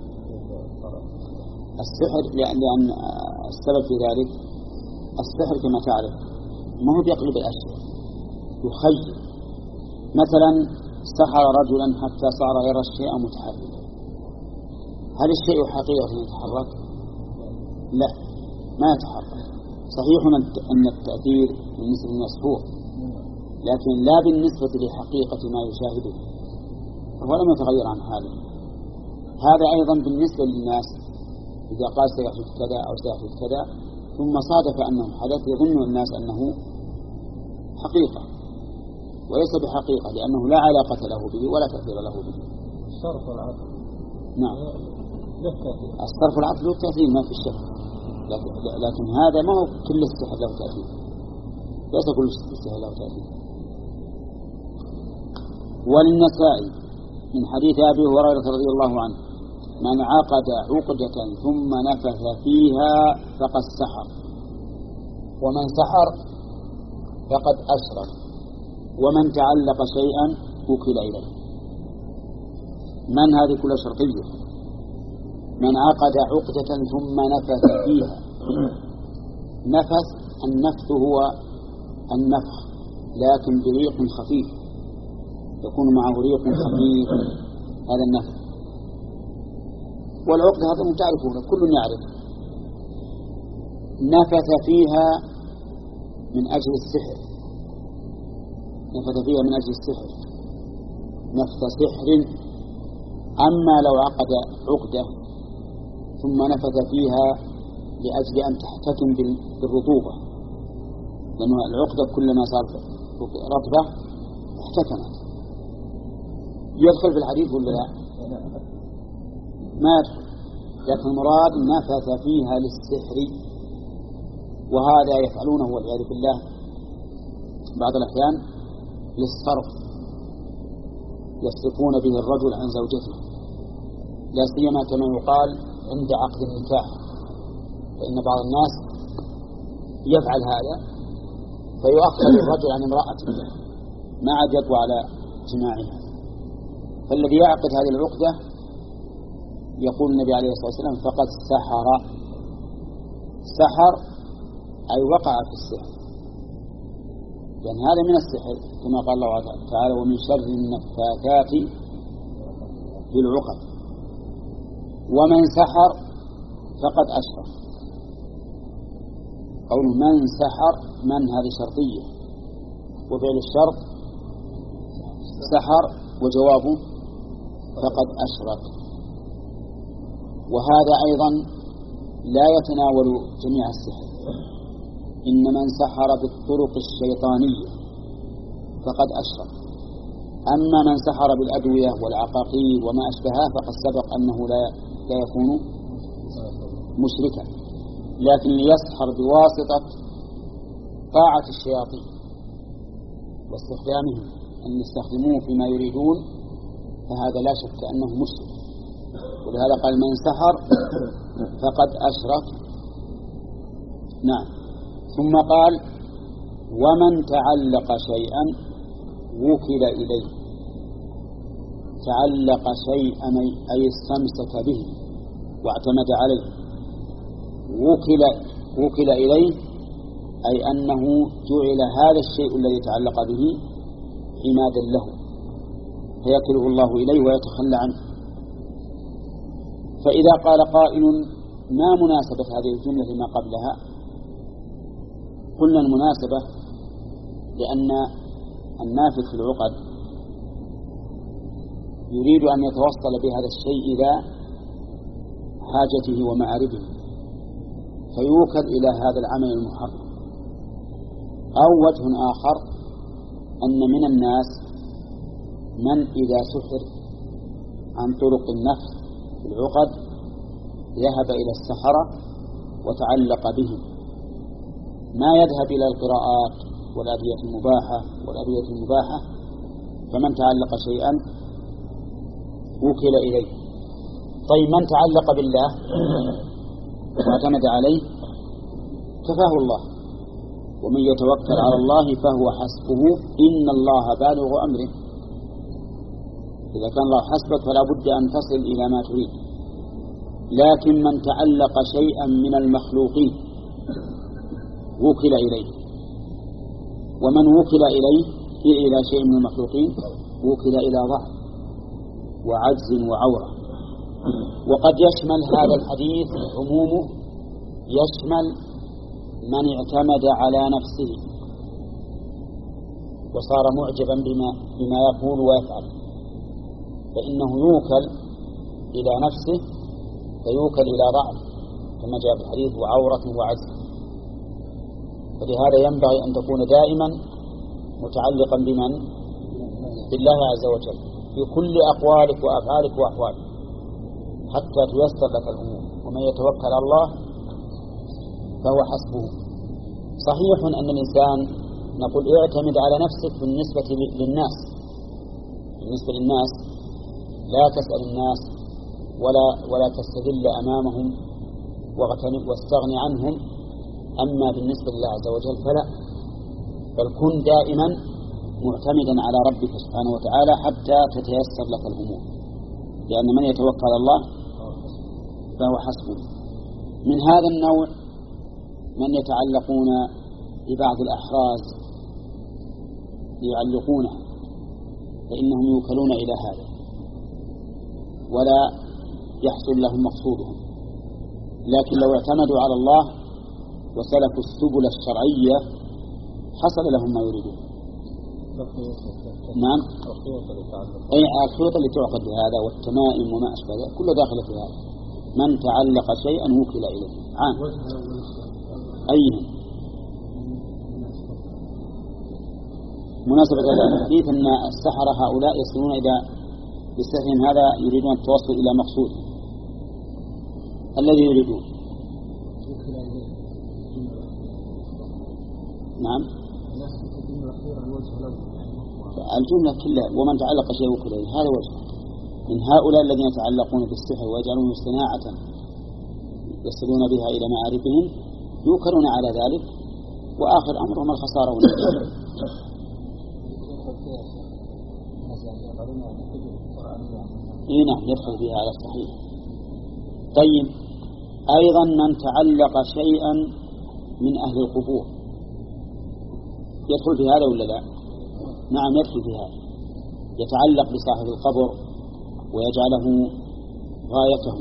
السحر لأن السبب في ذلك السحر كما تعرف ما هو بيقلب الأشياء، يخيل. مثلا سحر رجلا حتى صار يرى الشيء متحركا، هل الشيء حقيقة يتحرك؟ لا، ما يتحرك. صحيح أن التأثير بالنسبة للمسحور، لكن لا بالنسبة لحقيقة ما يشاهده، فهو لم يتغير عن حاله. هذا أيضا بالنسبة للناس، إذا قال سيحدث كذا أو سيحدث كذا ثم صادف أنه حدث يظن الناس أنه حقيقة وليس بحقيقة، لأنه لا علاقة له به ولا تأثير له به. الصرف والعقل. نعم. الصرف والعقل له تأثير ما في الشك، لكن, لكن هذا ما هو كل السحر له تأثير، ليس كل السحر له تأثير. وللنسائي من حديث أبي هريرة رضي الله عنه من عقد عقدة ثم نفث فيها فقد سحر، ومن سحر فقد أشرك، ومن تعلق شيئا وكل إليه. من هذه كل شرطية؟ من عقد عقدة ثم نفث فيها. نفث، النفث هو النفخ لكن بريق خفيف، يكون معه ريق خفيف، هذا النفث. والعقدة هذا تعرفونه كل يعرف. نفث فيها من أجل السحر، نفث فيها من أجل السحر نفث سحر. أما لو عقد عقدة ثم نفث فيها لأجل أن تحتكم بالرطوبة، لأن العقدة كلما صارت رطبة احتكمت، يدخل في الحديث ولا لا؟ ما يدخل. لكن المراد نفث فيها للسحر، وهذا يفعلونه والعياذ بالله بعض الأحيان للصرف، يصرفون به الرجل عن زوجته، لا سيما كما يقال عند عقد النكاح، فإن بعض الناس يفعل هذا فيؤخر الرجل عن امرأته ما عاد يقوى على جماعها. فالذي يعقد هذه العقدة يقول النبي عليه الصلاة والسلام فقد سحر. سحر أي وقع في السحر، لأن هذا من السحر كما قال الله تعالى ومن شر النفاثات في العقد. ومن سحر فقد أشرك. قول من سحر من هذه شرطية، وفعل الشرط سحر وجوابه فقد أشرك. وهذا أيضا لا يتناول جميع السحر، إن من سحر بالطرق الشيطانية فقد أشرك. أما من سحر بالأدوية والعقاقير وما أشبهها فقد سبق أنه لا لا يكون مشركا، لكن يسحر بواسطة طاعة الشياطين واستخدامهم أن يستخدموه فيما يريدون، فهذا لا شك أنه مشرك. ولهذا قال من سحر فقد أشرك. نعم. ثم قال ومن تعلق شيئا وكل إليه. تعلق شيئا أي استمسك به واعتمد عليه. وكل وكل إليه أي أنه جعل هذا الشيء الذي تعلق به عمادا له، فيكله الله إليه ويتخلى عنه. فإذا قال قائل ما مناسبة هذه الجملة ما قبلها؟ قلنا المناسبة لأن النافذ في العقد يريد أن يتوصل بهذا الشيء إلى حاجته ومعارفه، فيوكل إلى هذا العمل المحرم. أو وجه آخر أن من الناس من إذا سحر عن طرق النفس في العقد ذهب إلى السحرة وتعلق بهم، ما يذهب إلى القراءات والأدوية المباحة والأدوية المباحة. فمن تعلق شيئا وكل إليه. طيب من تعلق بالله واعتمد عليه كفاه الله، ومن يتوكل على الله فهو حسبه إن الله بالغ أمره. إذا كان الله حسبك فلا بد أن تصل إلى ما تريد. لكن من تعلق شيئا من المخلوقين وكل إليه، ومن وكل إليه إلى شيء من المخلوقين وكل إلى ضعف وعجز وعورة. وقد يشمل هذا الحديث عمومه يشمل من اعتمد على نفسه وصار معجبا بما, بما يقول ويفعل، فإنه يوكل إلى نفسه فيوكل إلى ضعف كما جاء في الحديث وعورة وعجز. فلهذا ينبغي أن تكون دائما متعلقا بمن؟ بالله عز وجل في كل أقوالك وأفعالك وأحوالك حتى تيسر لك الأمور. ومن يتوكل على الله فهو حسبه. صحيح أن الإنسان نقول اعتمد على نفسك بالنسبة للناس، بالنسبة للناس لا تسأل الناس ولا ولا تستذل أمامهم واستغني عنهم. أما بالنسبة لله عز وجل فلا، بل كن دائما معتمدا على ربك سبحانه وتعالى حتى تتيسر لك الأمور، لأن من يتوكل على الله فهو حسبه. من هذا النوع من يتعلقون ببعض الأحراز يعلقونها، فإنهم يوكلون إلى هذا ولا يحصل لهم مقصودهم. لكن لو اعتمدوا على الله وسلكوا السبل الشرعية حصل لهم ما يريدون. نعم. أي الخيوط اللي تعقد بهذا والتمائم وما أشبه ذلك كله داخل في هذا. من تعلق شيئا وكل إليه. عام. أي مناسبة هذا الحديث أن السحرة هؤلاء يصلون إلى بسحرهم هذا يريدون التوصل إلى مقصود الذي يريدون. نعم. الجملة كلها ومن تعلق شيء وكله هذا وجه من هؤلاء الذين يتعلقون بالسحر ويجعلون صناعة يصلون بها إلى معارفهم يوكلون على ذلك وآخر أمرهم الخسارة والنجاة. إيه نعم يدخل فيها على الصحيح. طيب أيضا من تعلق شيئا من أهل القبور يدخل في هذا ولا لا؟ نعم يدخل في هذا، يتعلق بصاحب القبر ويجعله غايته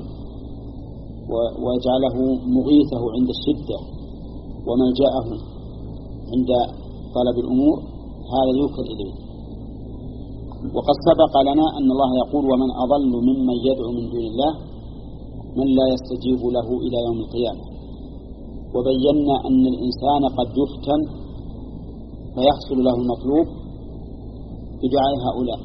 ويجعله مغيثه عند الشدة وملجأه عند طلب الأمور، هذا يوكل إليه. وقد سبق لنا أن الله يقول ومن أضل ممن يدعو من دون الله من لا يستجيب له إلى يوم القيامة، وبينا أن الإنسان قد يفتن فيحصل له المطلوب بدعاء هؤلاء،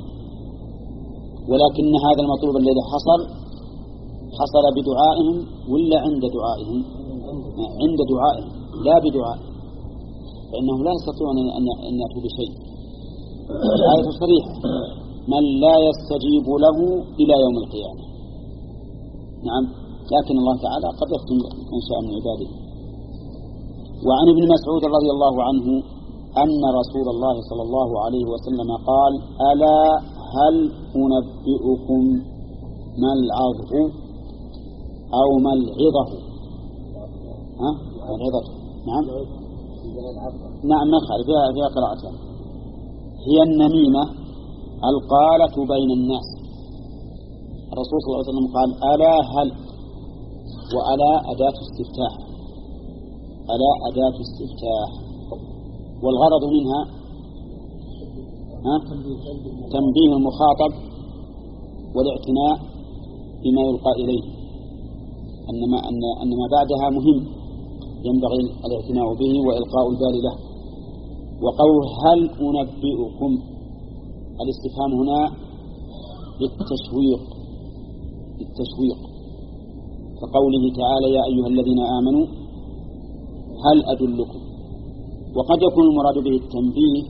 ولكن هذا المطلوب الذي حصل حصل بدعائهم ولا عند دعائهم؟ عند دعائهم لا بدعاء، فإنهم لا يستطيعون أن يأتوا بشيء. الآية صريحة من لا يستجيب له إلى يوم القيامة. نعم لكن الله تعالى قد يختم من شاء من عباده. وعن ابن مسعود رضي الله عنه أن رسول الله صلى الله عليه وسلم قال ألا هل أنبئكم ما العظه أو ما العظه؟ ها؟ العظة نعم نعم ما خالف فيها, فيها قراءتان. هي النميمة القالة بين الناس. الرسول صلى الله عليه وسلم قال ألا هل، وألا أداة استفتاح، ألا أداة استفتاح، والغرض منها ها؟ تنبيه المخاطب والاعتناء بما يلقى إليه، أن ما, أن أن ما بعدها مهم ينبغي الاعتناء به وإلقاء البال له. وقول هل أنبئكم الاستفهام هنا للتشويق للتشويق كقوله تعالى يا أيها الذين آمنوا هل أدلكم. وقد يكون المراد به التنبيه،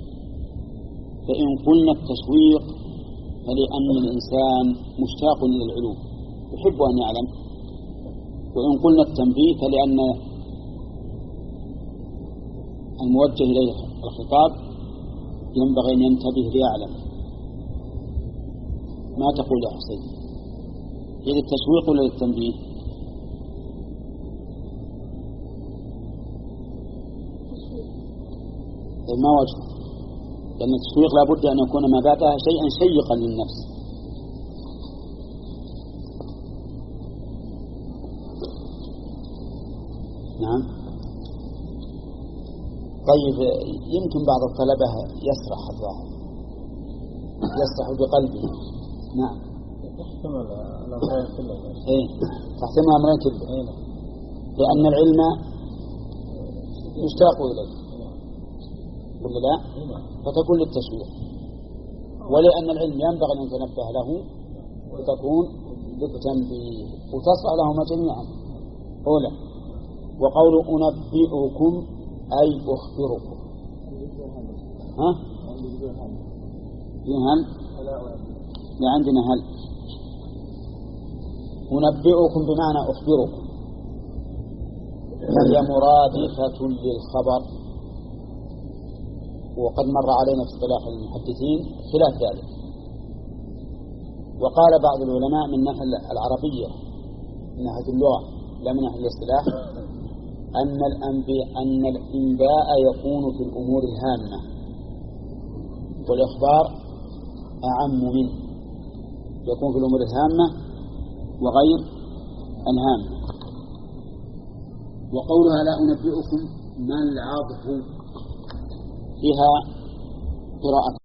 فإن قلنا التشويق فلأن الإنسان مشتاق إلى العلوم يحب أن يعلم، وإن قلنا التنبيه فلأن الموجه إليه الخطاب ينبغي أن ينتبه ليعلم. ما تقول يا حسين؟ إذا التشويق ولا التنبيه؟ ما وجه؟ لأن التشويق لابد أن يكون ما بعدها شيئا شيقا للنفس. نعم. طيب يمكن بعض الطلبة يسرح الظاهر يسرح بقلبه. نعم تحتمل الأمرين كلها. إيه تحتمل الأمرين كلها، لأن العلم يشتاق إليه ولا لا؟ فتكون للتشويق، ولأن العلم ينبغي أن يتنبه له وتكون للتنبيه وتصلح لهما جميعا. أولا وقول أنبئكم أي أخبركم. ها؟ هل؟ عندنا هل. أنبئكم بمعنى أخبركم، فهي مرادفة للخبر، وقد مر علينا في اصطلاح المحدثين خلاف ذلك. وقال بعض العلماء من ناحية العربية من ناحية اللغة لا من ناحية الاصطلاح أن الأنبياء أن الإنباء يكون في الأمور الهامة والإخبار أعم منه، يكون في الأمور الهامة وغير الهامة. وقولها لا أنبئكم ما العظه فيها قراءة